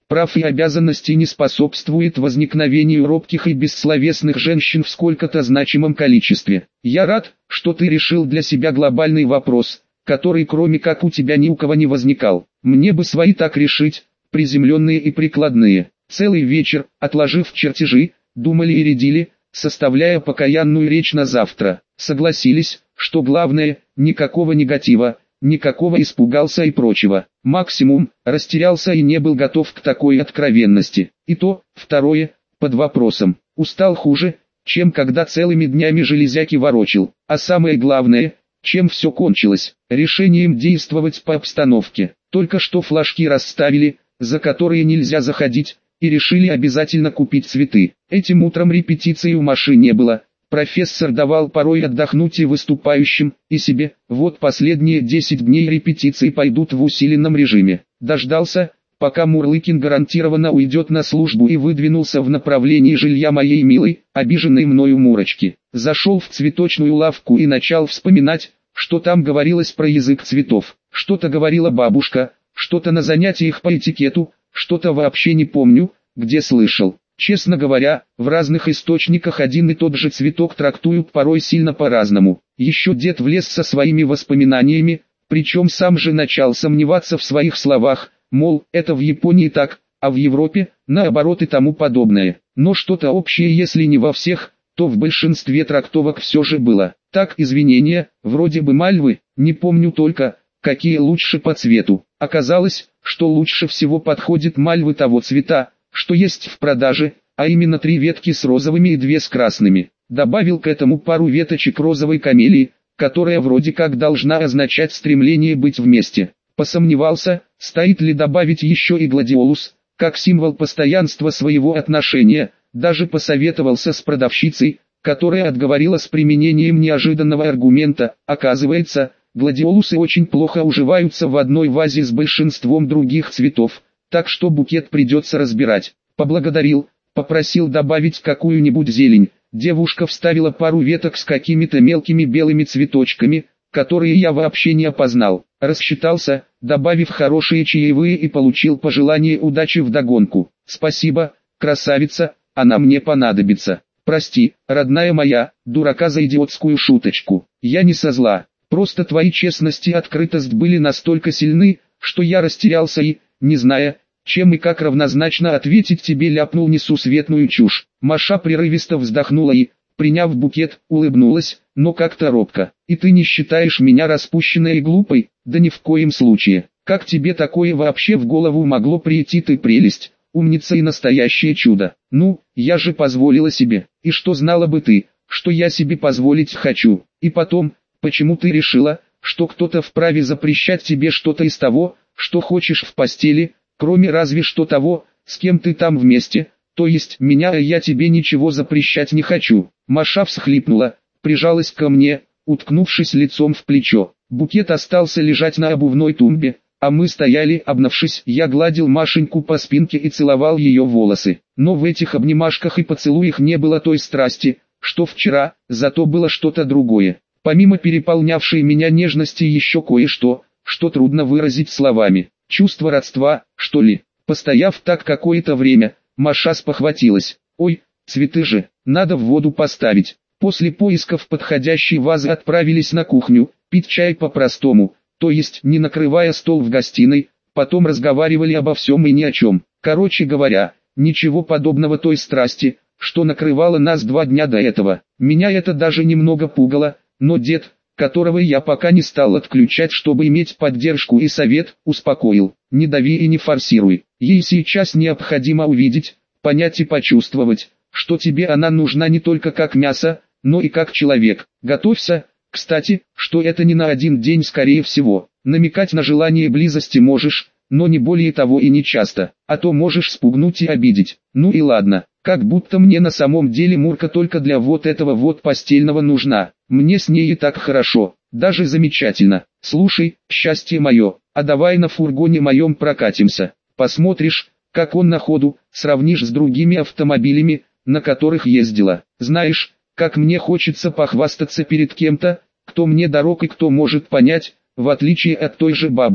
прав и обязанностей не способствует возникновению робких и бессловесных женщин в сколько-то значимом количестве. Я рад, что ты решил для себя глобальный вопрос, который кроме как у тебя ни у кого не возникал. Мне бы свои так решить, приземленные и прикладные. Целый вечер, отложив чертежи, думали и рядили, составляя покаянную речь на завтра. Согласились, что главное, никакого негатива, никакого испугался и прочего. Максимум, растерялся и не был готов к такой откровенности. И то, второе, под вопросом. Устал хуже, чем когда целыми днями железяки ворочил. А самое главное, чем все кончилось, решением действовать по обстановке. Только что флажки расставили, за которые нельзя заходить, и решили обязательно купить цветы. Этим утром репетиции у Маши не было. Профессор давал порой отдохнуть и выступающим, и себе. Вот последние десять дней репетиции пойдут в усиленном режиме. Дождался, пока Мурлыкин гарантированно уйдет на службу, и выдвинулся в направлении жилья моей милой, обиженной мною Мурочки. Зашел в цветочную лавку и начал вспоминать, что там говорилось про язык цветов. Что-то говорила бабушка, что-то на занятиях по этикету, что-то вообще не помню, где слышал. Честно говоря, в разных источниках один и тот же цветок трактуют порой сильно по-разному. Еще дед влез со своими воспоминаниями, причем сам же начал сомневаться в своих словах, мол, это в Японии так, а в Европе, наоборот и тому подобное. Но что-то общее, если не во всех, то в большинстве трактовок все же было. Так, извинения, вроде бы мальвы, не помню только, какие лучше по цвету. Оказалось, что лучше всего подходит мальвы того цвета, что есть в продаже, а именно три ветки с розовыми и две с красными. Добавил к этому пару веточек розовой камелии, которая вроде как должна означать стремление быть вместе. Посомневался, стоит ли добавить еще и гладиолус, как символ постоянства своего отношения, даже посоветовался с продавщицей, которая отговорила с применением неожиданного аргумента. Оказывается, гладиолусы очень плохо уживаются в одной вазе с большинством других цветов, так что букет придется разбирать. Поблагодарил, попросил добавить какую-нибудь зелень. Девушка вставила пару веток с какими-то мелкими белыми цветочками, которые я вообще не опознал. Рассчитался, добавив хорошие чаевые, и получил пожелание удачи вдогонку. Спасибо, красавица, она мне понадобится. Прости, родная моя, дурака за идиотскую шуточку. Я не со зла. Просто твои честность и открытость были настолько сильны, что я растерялся и, не зная, чем и как равнозначно ответить тебе, ляпнул несусветную чушь. Маша прерывисто вздохнула и, приняв букет, улыбнулась, но как-то робко. И ты не считаешь меня распущенной и глупой? Да ни в коем случае. Как тебе такое вообще в голову могло прийти, ты прелесть, умница и настоящее чудо? Ну, я же позволила себе. И что знала бы ты, что я себе позволить хочу? И потом, почему ты решила, что кто-то вправе запрещать тебе что-то из того, что хочешь в постели, кроме разве что того, с кем ты там вместе, то есть меня, а я тебе ничего запрещать не хочу. Маша всхлипнула, прижалась ко мне, уткнувшись лицом в плечо. Букет остался лежать на обувной тумбе, а мы стояли, обнявшись. Я гладил Машеньку по спинке и целовал ее волосы. Но в этих обнимашках и поцелуях не было той страсти, что вчера, зато было что-то другое. Помимо переполнявшей меня нежности еще кое-что, что трудно выразить словами. Чувство родства, что ли. Постояв так какое-то время, Маша спохватилась. Ой, цветы же, надо в воду поставить. После поисков подходящей вазы отправились на кухню, пить чай по-простому, то есть не накрывая стол в гостиной, потом разговаривали обо всем и ни о чем. Короче говоря, ничего подобного той страсти, что накрывала нас два дня до этого. Меня это даже немного пугало, но дед, которого я пока не стал отключать, чтобы иметь поддержку и совет, успокоил. Не дави и не форсируй. Ей сейчас необходимо увидеть, понять и почувствовать, что тебе она нужна не только как мясо, но и как человек. Готовься, кстати, что это не на один день скорее всего. Намекать на желание близости можешь, но не более того и не часто, а то можешь спугнуть и обидеть. Ну и ладно, как будто мне на самом деле Мурка только для вот этого вот постельного нужна. Мне с ней и так хорошо, даже замечательно. Слушай, счастье мое, а давай на фургоне моем прокатимся. Посмотришь, как он на ходу, сравнишь с другими автомобилями, на которых ездила. Знаешь, как мне хочется похвастаться перед кем-то, кто мне дорог и кто может понять, в отличие от той же бабушки.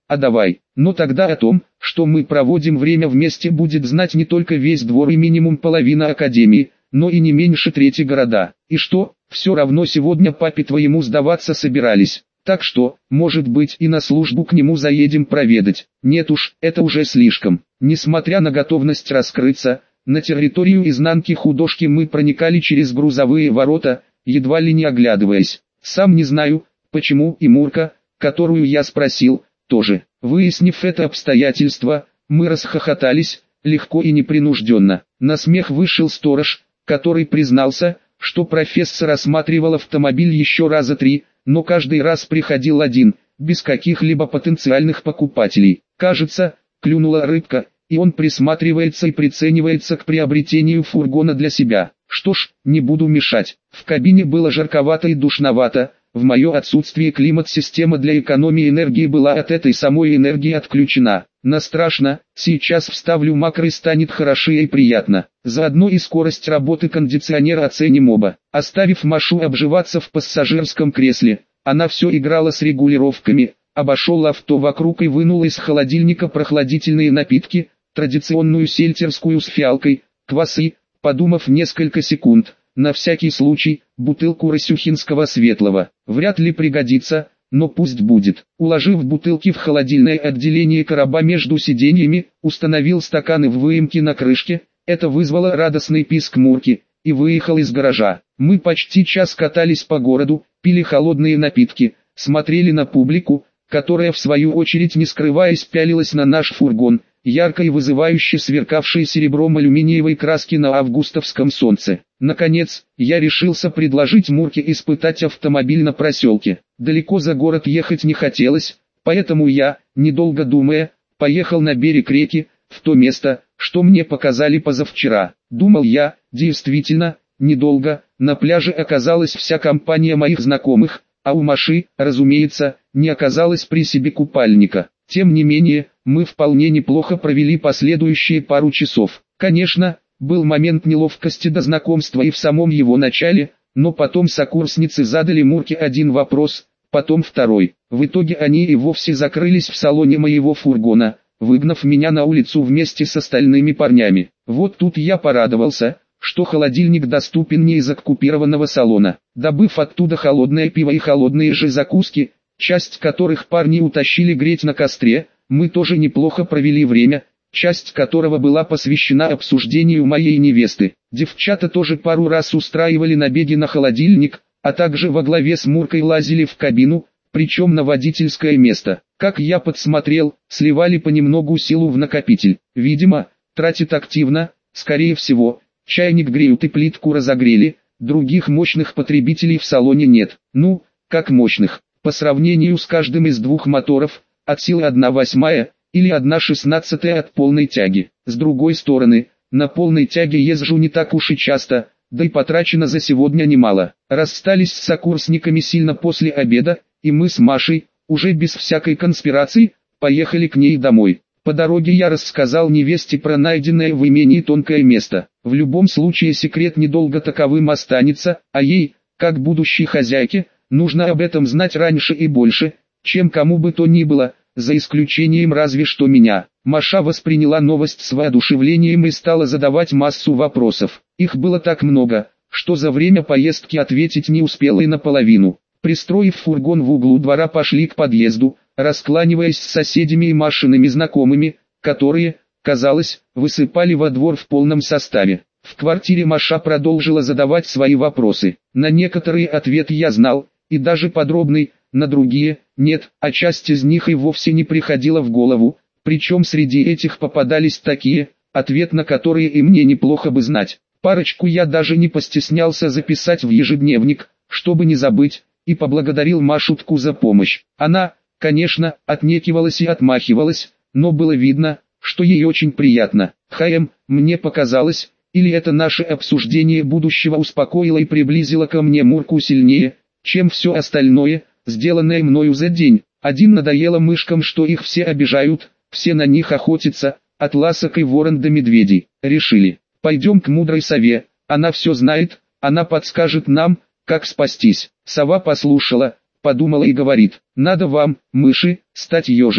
а давай. Но тогда о том, что мы проводим время вместе, будет знать не только весь двор и минимум половина академии, но и не меньше трети города. И что, все равно сегодня папе твоему сдаваться собирались. Так что, может быть, и на службу к нему заедем проведать. Нет уж, это уже слишком. Несмотря на готовность раскрыться, на территорию изнанки художки мы проникали через грузовые ворота, едва ли не оглядываясь. Сам не знаю, почему и Мурка, которую я спросил, тоже. Выяснив это обстоятельство, мы расхохотались, легко и непринужденно. На смех вышел сторож, который признался, что профессор осматривал автомобиль еще раза три, но каждый раз приходил один, без каких-либо потенциальных покупателей. Кажется, клюнула рыбка, и он присматривается и приценивается к приобретению фургона для себя. Что ж, не буду мешать. В кабине было жарковато и душновато. В мое отсутствие климат-система для экономии энергии была от этой самой энергии отключена. Но страшно, сейчас вставлю макро и станет хорошо и приятно. Заодно и скорость работы кондиционера оценим оба. Оставив Машу обживаться в пассажирском кресле, она все играла с регулировками, обошел авто вокруг и вынул из холодильника прохладительные напитки, традиционную сельтерскую с фиалкой, квасы, подумав несколько секунд. На всякий случай, бутылку росюхинского светлого. Вряд ли пригодится, но пусть будет. Уложив бутылки в холодильное отделение короба между сиденьями, установил стаканы в выемке на крышке. Это вызвало радостный писк Мурки, и выехал из гаража. Мы почти час катались по городу, пили холодные напитки, смотрели на публику, которая в свою очередь не скрываясь пялилась на наш фургон, ярко и вызывающе сверкавшие серебром алюминиевой краски на августовском солнце. Наконец, я решился предложить Мурке испытать автомобиль на проселке. Далеко за город ехать не хотелось, поэтому я, недолго думая, поехал на берег реки, в то место, что мне показали позавчера. Думал я, действительно, недолго, на пляже оказалась вся компания моих знакомых, а у Маши, разумеется, не оказалось при себе купальника. Тем не менее, мы вполне неплохо провели последующие пару часов. Конечно, был момент неловкости до знакомства и в самом его начале, но потом сокурсницы задали Мурке один вопрос, потом второй. В итоге они и вовсе закрылись в салоне моего фургона, выгнав меня на улицу вместе с остальными парнями. Вот тут я порадовался, что холодильник доступен не из оккупированного салона. Добыв оттуда холодное пиво и холодные же закуски, часть которых парни утащили греть на костре, мы тоже неплохо провели время, часть которого была посвящена обсуждению моей невесты. Девчата тоже пару раз устраивали набеги на холодильник, а также во главе с Муркой лазили в кабину, причем на водительское место. Как я подсмотрел, сливали понемногу силу в накопитель. Видимо, тратит активно, скорее всего, чайник греют и плитку разогрели, других мощных потребителей в салоне нет. Ну, как мощных? По сравнению с каждым из двух моторов, от силы одна восьмая, или одна шестнадцатая от полной тяги. С другой стороны, на полной тяге езжу не так уж и часто, да и потрачено за сегодня немало. Расстались с сокурсниками сильно после обеда, и мы с Машей, уже без всякой конспирации, поехали к ней домой. По дороге я рассказал невесте про найденное в имении тонкое место. В любом случае секрет недолго таковым останется, а ей, как будущей хозяйке, нужно об этом знать раньше и больше, чем кому бы то ни было, за исключением разве что меня. Маша восприняла новость с воодушевлением и стала задавать массу вопросов. Их было так много, что за время поездки ответить не успела и наполовину. Пристроив фургон в углу двора, пошли к подъезду, раскланиваясь с соседями и Машиными знакомыми, которые, казалось, высыпали во двор в полном составе. В квартире Маша продолжила задавать свои вопросы. На некоторые ответ я знал, и даже подробный, на другие – нет, а часть из них и вовсе не приходила в голову, причем среди этих попадались такие, ответ на которые и мне неплохо бы знать. Парочку я даже не постеснялся записать в ежедневник, чтобы не забыть, и поблагодарил Машутку за помощь. Она, конечно, отнекивалась и отмахивалась, но было видно, что ей очень приятно. Хм, мне показалось, или это наше обсуждение будущего успокоило и приблизило ко мне Мурку сильнее, чем все остальное, сделанное мною за день. Один надоело мышкам, что их все обижают, все на них охотятся, от ласок и ворон до медведей. Решили, пойдем к мудрой сове, она все знает, она подскажет нам, как спастись. Сова послушала, подумала и говорит, надо вам, мыши, стать ежиками.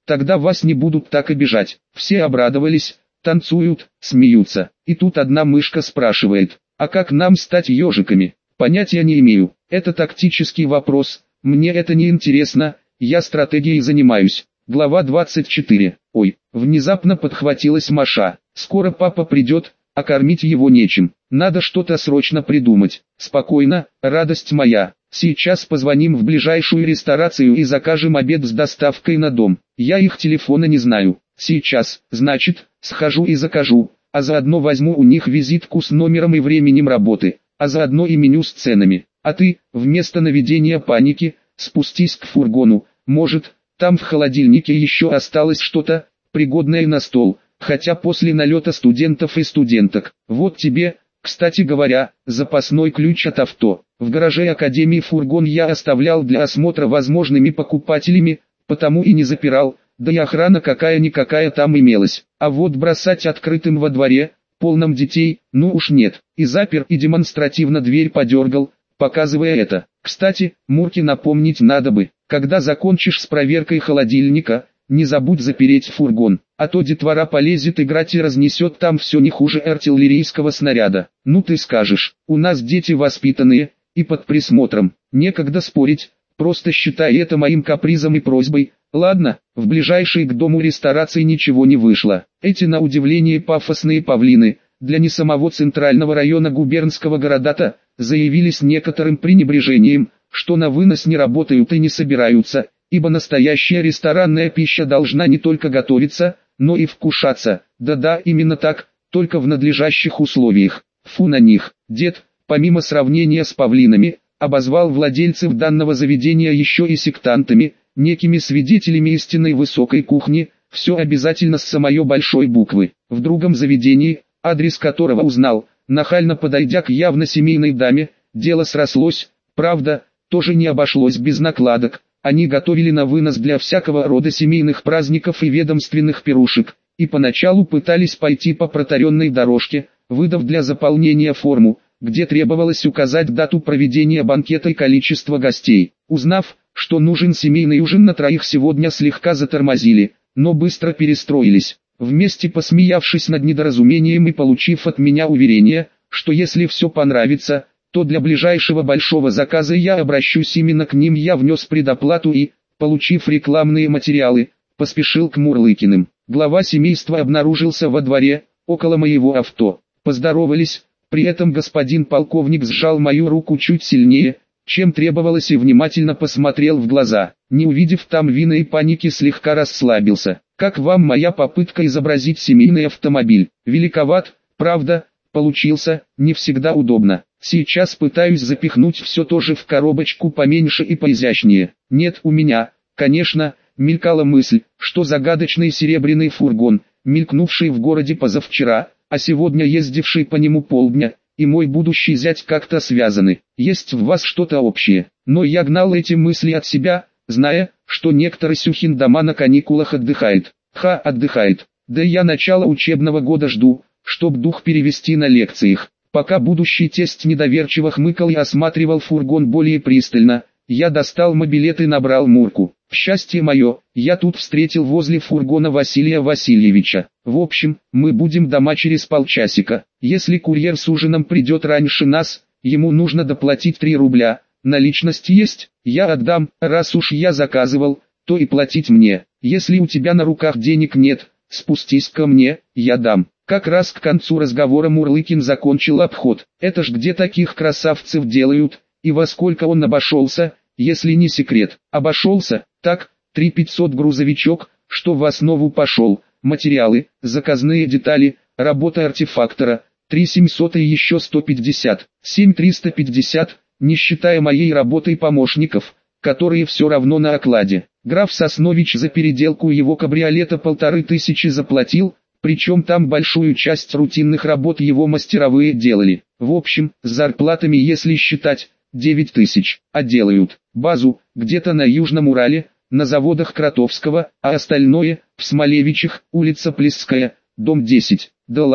тогда вас не будут так обижать. Все обрадовались, танцуют, смеются. И тут одна мышка спрашивает, а как нам стать ежиками? Понятия не имею, это тактический вопрос, мне это не интересно, я стратегией занимаюсь. Глава двадцать четыре. Ой, внезапно подхватилась Маша, скоро папа придет, а кормить его нечем, надо что-то срочно придумать. Спокойно, радость моя, сейчас позвоним в ближайшую ресторацию и закажем обед с доставкой на дом. Я их телефона не знаю. Сейчас, значит, схожу и закажу, а заодно возьму у них визитку с номером и временем работы, а заодно и меню с ценами. А ты, вместо наведения паники, спустись к фургону, может, там в холодильнике еще осталось что-то, пригодное на стол, хотя после налета студентов и студенток. Вот тебе, кстати говоря, запасной ключ от авто. В гараже Академии фургон я оставлял для осмотра возможными покупателями, потому и не запирал, да и охрана какая-никакая там имелась. А вот бросать открытым во дворе, полном детей, ну уж нет. И запер и демонстративно дверь подергал, показывая это. Кстати, Мурке напомнить надо бы, когда закончишь с проверкой холодильника, не забудь запереть фургон, а то детвора полезет играть и разнесет там все не хуже артиллерийского снаряда. Ну ты скажешь, у нас дети воспитанные, и под присмотром, некогда спорить, просто считай это моим капризом и просьбой. Ладно, в ближайшей к дому ресторации ничего не вышло. Эти на удивление пафосные павлины, для не самого центрального района губернского города-то, заявили с некоторым пренебрежением, что на вынос не работают и не собираются, ибо настоящая ресторанная пища должна не только готовиться, но и вкушаться. Да-да, именно так, только в надлежащих условиях. Фу на них. Дед, помимо сравнения с павлинами, обозвал владельцев данного заведения еще и сектантами, некими свидетелями истинной высокой кухни, все обязательно с самой большой буквы. В другом заведении, адрес которого узнал, нахально подойдя к явно семейной даме, дело срослось, правда, тоже не обошлось без накладок. Они готовили на вынос для всякого рода семейных праздников и ведомственных пирушек, и поначалу пытались пойти по протаренной дорожке, выдав для заполнения форму, где требовалось указать дату проведения банкета и количество гостей. Узнав, что нужен семейный ужин на троих, сегодня слегка затормозили, но быстро перестроились, вместе посмеявшись над недоразумением и получив от меня уверение, что если все понравится, то для ближайшего большого заказа я обращусь именно к ним. Я внес предоплату и, получив рекламные материалы, поспешил к Мурлыкиным. Глава семейства обнаружился во дворе, около моего авто. Поздоровались, при этом господин полковник сжал мою руку чуть сильнее, чем требовалось, и внимательно посмотрел в глаза. Не увидев там вины и паники, слегка расслабился. Как вам моя попытка изобразить семейный автомобиль? Великоват, правда, получился, не всегда удобно. Сейчас пытаюсь запихнуть все тоже в коробочку поменьше и поизящнее. Нет, у меня, конечно, мелькала мысль, что загадочный серебряный фургон, мелькнувший в городе позавчера, а сегодня ездивший по нему полдня, и мой будущий зять как-то связаны. Есть в вас что-то общее. Но я гнал эти мысли от себя, зная, что некоторый Сюхин дома на каникулах отдыхает. Ха, отдыхает. Да я начало учебного года жду, чтоб дух перевести на лекциях. Пока будущий тесть недоверчиво хмыкал и осматривал фургон более пристально, я достал мобилет и набрал Мурку. Счастье мое, я тут встретил возле фургона Василия Васильевича. В общем, мы будем дома через полчасика. Если курьер с ужином придет раньше нас, ему нужно доплатить три рубля. Наличность есть, я отдам, раз уж я заказывал, то и платить мне. Если у тебя на руках денег нет, спустись ко мне, я дам. Как раз к концу разговора Мурлыкин закончил обход. Это ж где таких красавцев делают, и во сколько он обошелся, если не секрет. Обошелся, так, три пятьсот грузовичок, что в основу пошел, материалы, заказные детали, работа артефактора, три семьсот и еще сто пятьдесят, семь триста пятьдесят, не считая моей работы и помощников, которые все равно на окладе. Граф Соснович за переделку его кабриолета полторы тысячи заплатил, причем там большую часть рутинных работ его мастеровые делали. В общем, с зарплатами если считать, девять тысяч, а делают базу где-то на Южном Урале, на заводах Кротовского, а остальное в Смолевичах, улица Плесская, дом десять. Да ладно,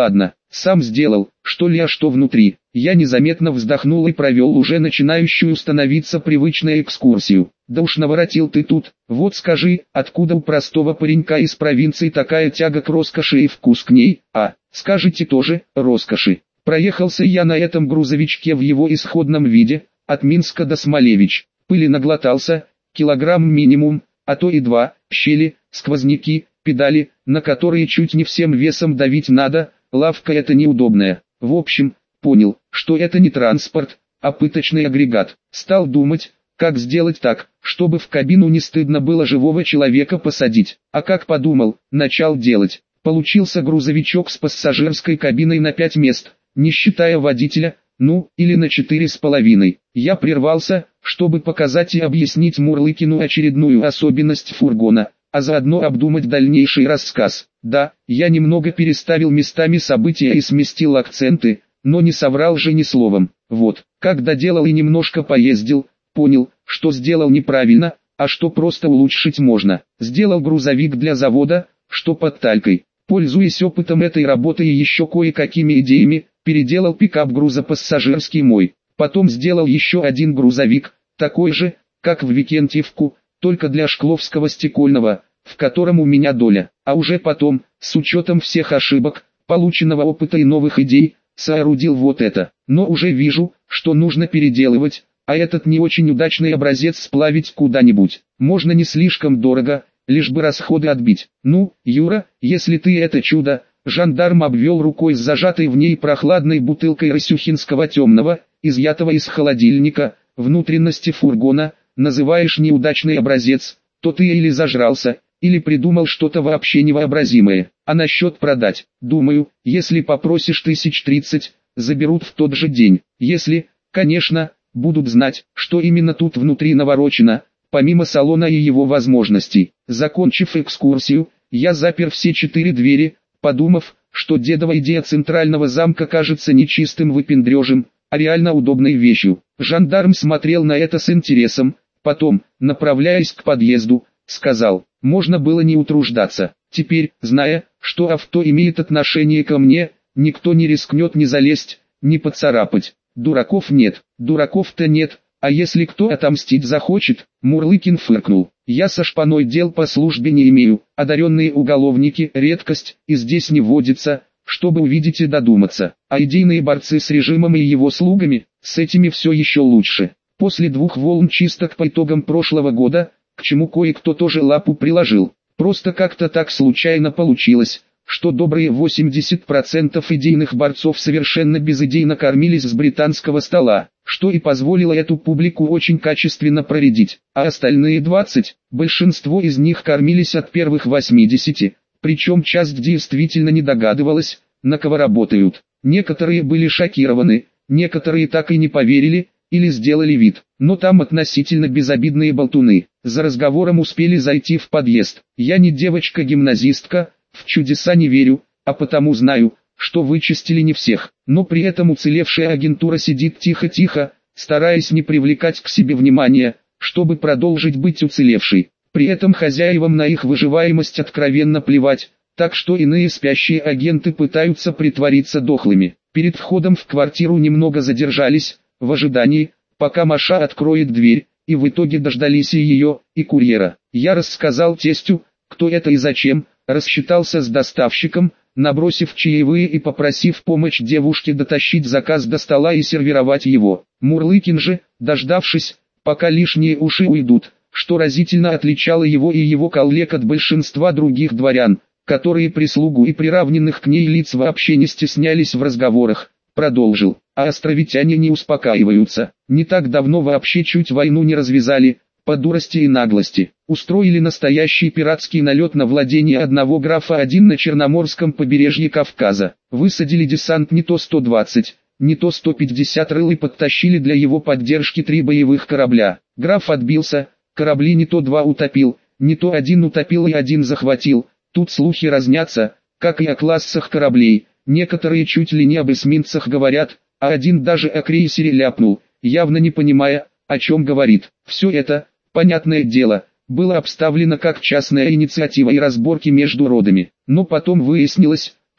Сам сделал, что ли, а что внутри? Я незаметно вздохнул и провел уже начинающую становиться привычную экскурсию. Да уж наворотил ты тут. Вот скажи, откуда у простого паренька из провинции такая тяга к роскоши и вкус к ней? А, скажите тоже, роскоши. Проехался я на этом грузовичке в его исходном виде, от Минска до Смолевич. Пыли наглотался, килограмм минимум, а то и два, щели, сквозняки, педали, на которые чуть не всем весом давить надо, лавка эта неудобная. В общем, понял, что это не транспорт, а пыточный агрегат. Стал думать, как сделать так, чтобы в кабину не стыдно было живого человека посадить. А как подумал, начал делать. Получился грузовичок с пассажирской кабиной на пять мест, не считая водителя, ну, или на четыре с половиной. Я прервался, чтобы показать и объяснить Мурлыкину очередную особенность фургона, а заодно обдумать дальнейший рассказ. Да, я немного переставил местами события и сместил акценты, но не соврал же ни словом. Вот, как доделал и немножко поездил, понял, что сделал неправильно, а что просто улучшить можно. Сделал грузовик для завода, что под Талькой. Пользуясь опытом этой работы и еще кое-какими идеями, переделал пикап грузопассажирский мой. Потом сделал еще один грузовик, такой же, как в Викентьевку, только для Шкловского стекольного, в котором у меня доля. А уже потом, с учетом всех ошибок, полученного опыта и новых идей, соорудил вот это. Но уже вижу, что нужно переделывать, а этот не очень удачный образец сплавить куда-нибудь. Можно не слишком дорого, лишь бы расходы отбить. Ну, Юра, если ты это чудо, жандарм обвел рукой с зажатой в ней прохладной бутылкой Росюхинского темного, изъятого из холодильника, внутренности фургона, называешь неудачный образец, то ты или зажрался, или придумал что-то вообще невообразимое. А насчет продать, думаю, если попросишь тысяч тридцать, заберут в тот же день. Если, конечно, будут знать, что именно тут внутри наворочено, помимо салона и его возможностей. Закончив экскурсию, я запер все четыре двери, подумав, что дедова идея центрального замка кажется не чистым выпендрежем, а реально удобной вещью. Жандарм смотрел на это с интересом, потом, направляясь к подъезду, сказал, можно было не утруждаться. Теперь, зная, что авто имеет отношение ко мне, никто не рискнет ни залезть, ни поцарапать. Дураков нет, дураков-то нет, а если кто отомстить захочет, Мурлыкин фыркнул. Я со шпаной дел по службе не имею, одаренные уголовники – редкость, и здесь не водится, чтобы увидеть и додуматься. А идейные борцы с режимом и его слугами, с этими все еще лучше. После двух волн чисток по итогам прошлого года, к чему кое-кто тоже лапу приложил, просто как-то так случайно получилось, что добрые восемьдесят процентов идейных борцов совершенно безидейно кормились с британского стола, что и позволило эту публику очень качественно проредить, а остальные двадцать, большинство из них кормились от первых восьмидесяти, причем часть действительно не догадывалась, на кого работают. Некоторые были шокированы, некоторые так и не поверили, или сделали вид, но там относительно безобидные болтуны. За разговором успели зайти в подъезд. Я не девочка-гимназистка, в чудеса не верю, а потому знаю, что вычистили не всех. Но при этом уцелевшая агентура сидит тихо-тихо, стараясь не привлекать к себе внимания, чтобы продолжить быть уцелевшей. При этом хозяевам на их выживаемость откровенно плевать, так что иные спящие агенты пытаются притвориться дохлыми. Перед входом в квартиру немного задержались, в ожидании, пока Маша откроет дверь, и в итоге дождались и ее, и курьера. Я рассказал тестю, кто это и зачем, рассчитался с доставщиком, набросив чаевые и попросив помочь девушке дотащить заказ до стола и сервировать его. Мурлыкин же, дождавшись, пока лишние уши уйдут, что разительно отличало его и его коллег от большинства других дворян, которые прислугу и приравненных к ней лиц вообще не стеснялись в разговорах, продолжил. А островитяне не успокаиваются. Не так давно вообще чуть войну не развязали, по дурости и наглости. Устроили настоящий пиратский налет на владение одного графа один на Черноморском побережье Кавказа. Высадили десант не то сто двадцать, не то сто пятьдесят рыл и подтащили для его поддержки три боевых корабля. Граф отбился, корабли не то два утопил, не то один утопил и один захватил. Тут слухи разнятся, как и о классах кораблей. Некоторые чуть ли не об эсминцах говорят, а один даже о крейсере ляпнул, явно не понимая, о чем говорит. Все это, понятное дело, было обставлено как частная инициатива и разборки между родами. Но потом выяснилось,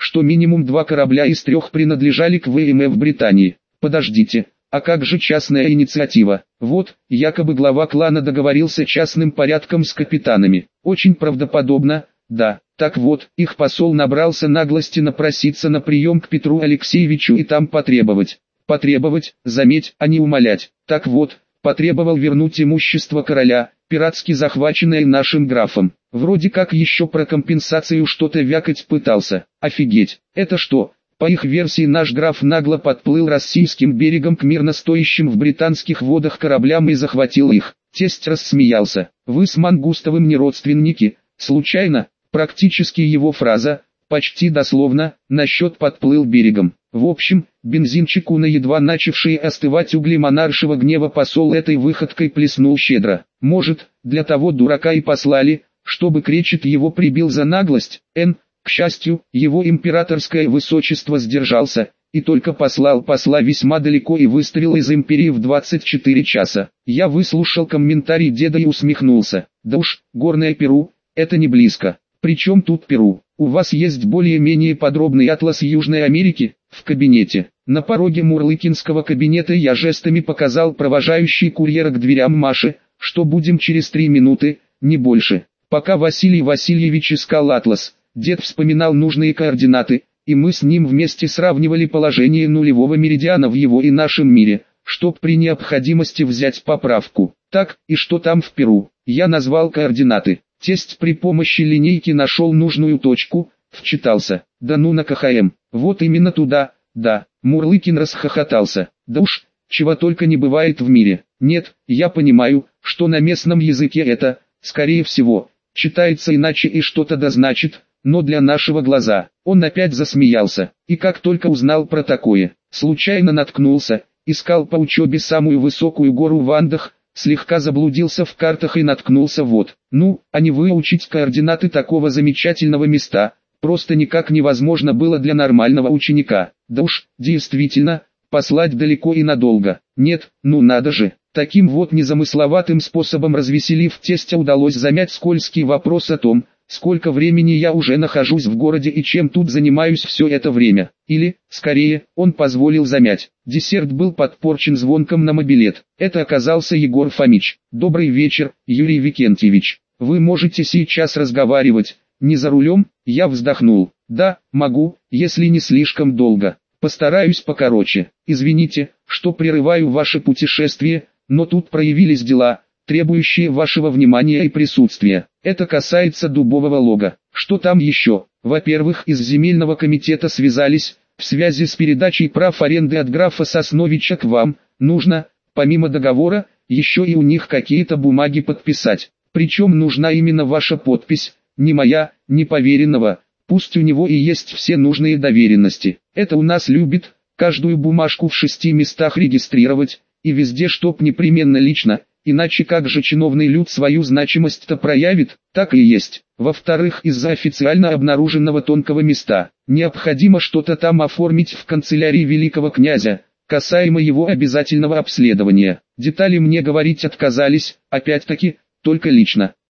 что минимум два корабля из трех принадлежали к ВМФ Британии. Подождите, а как же частная инициатива? Вот, якобы глава клана договорился частным порядком с капитанами. Очень правдоподобно, да. Так вот, их посол набрался наглости напроситься на прием к Петру Алексеевичу и там потребовать. Потребовать, заметь, а не умолять. Так вот, потребовал вернуть имущество короля, пиратски захваченное нашим графом. Вроде как еще про компенсацию что-то вякать пытался. Офигеть, это что? По их версии наш граф нагло подплыл российским берегом к мирно стоящим в британских водах кораблям и захватил их. Тесть рассмеялся. Вы с Мангустовым не родственники, случайно? Практически его фраза, почти дословно, насчет подплыл берегом. В общем, бензинчику на едва начавшие остывать угли монаршего гнева посол этой выходкой плеснул щедро. Может, для того дурака и послали, чтобы кречет его прибил за наглость, Н. К счастью, его императорское высочество сдержался, и только послал посла весьма далеко и выставил из империи в двадцать четыре часа. Я выслушал комментарий деда и усмехнулся. Да уж, горное Перу, это не близко. Причем тут Перу? У вас есть более-менее подробный атлас Южной Америки? В кабинете. На пороге мурлыкинского кабинета я жестами показал провожающий курьера к дверям Маше, что будем через три минуты, не больше. Пока Василий Васильевич искал атлас, дед вспоминал нужные координаты, и мы с ним вместе сравнивали положение нулевого меридиана в его и нашем мире, чтоб при необходимости взять поправку. Так, и что там в Перу? Я назвал координаты. Тесть при помощи линейки нашел нужную точку, вчитался. Да ну на КХМ, вот именно туда, да. Мурлыкин расхохотался. Да уж, чего только не бывает в мире. Нет, я понимаю, что на местном языке это, скорее всего, читается иначе и что-то да значит, но для нашего глаза. Он опять засмеялся, и как только узнал про такое, случайно наткнулся, искал по учебе самую высокую гору в Андах, слегка заблудился в картах и наткнулся вот. Ну, а не выучить координаты такого замечательного места, просто никак невозможно было для нормального ученика. Да уж, действительно, послать далеко и надолго. Нет, ну надо же. Таким вот незамысловатым способом развеселив тестя удалось замять скользкий вопрос о том, сколько времени я уже нахожусь в городе и чем тут занимаюсь все это время. Или, скорее, он позволил замять. Десерт был подпорчен звонком на мобилет. Это оказался Егор Фомич. Добрый вечер, Юрий Викентьевич. Вы можете сейчас разговаривать, не за рулем? Я вздохнул. Да, могу, если не слишком долго. Постараюсь покороче. Извините, что прерываю ваше путешествие, но тут проявились дела, требующие вашего внимания и присутствия. Это касается дубового лога. Что там еще? Во-первых, из земельного комитета связались, в связи с передачей прав аренды от графа Сосновича к вам, нужно, помимо договора, еще и у них какие-то бумаги подписать. Причем нужна именно ваша подпись, не моя, не поверенного, пусть у него и есть все нужные доверенности. Это у нас любит, каждую бумажку в шести местах регистрировать, и везде чтоб непременно лично, иначе как же чиновный люд свою значимость-то проявит? Так и есть. Во-вторых, из-за официально обнаруженного тонкого места, необходимо что-то там оформить в канцелярии великого князя, касаемо его обязательного обследования. Детали мне говорить отказались, опять-таки, только лично.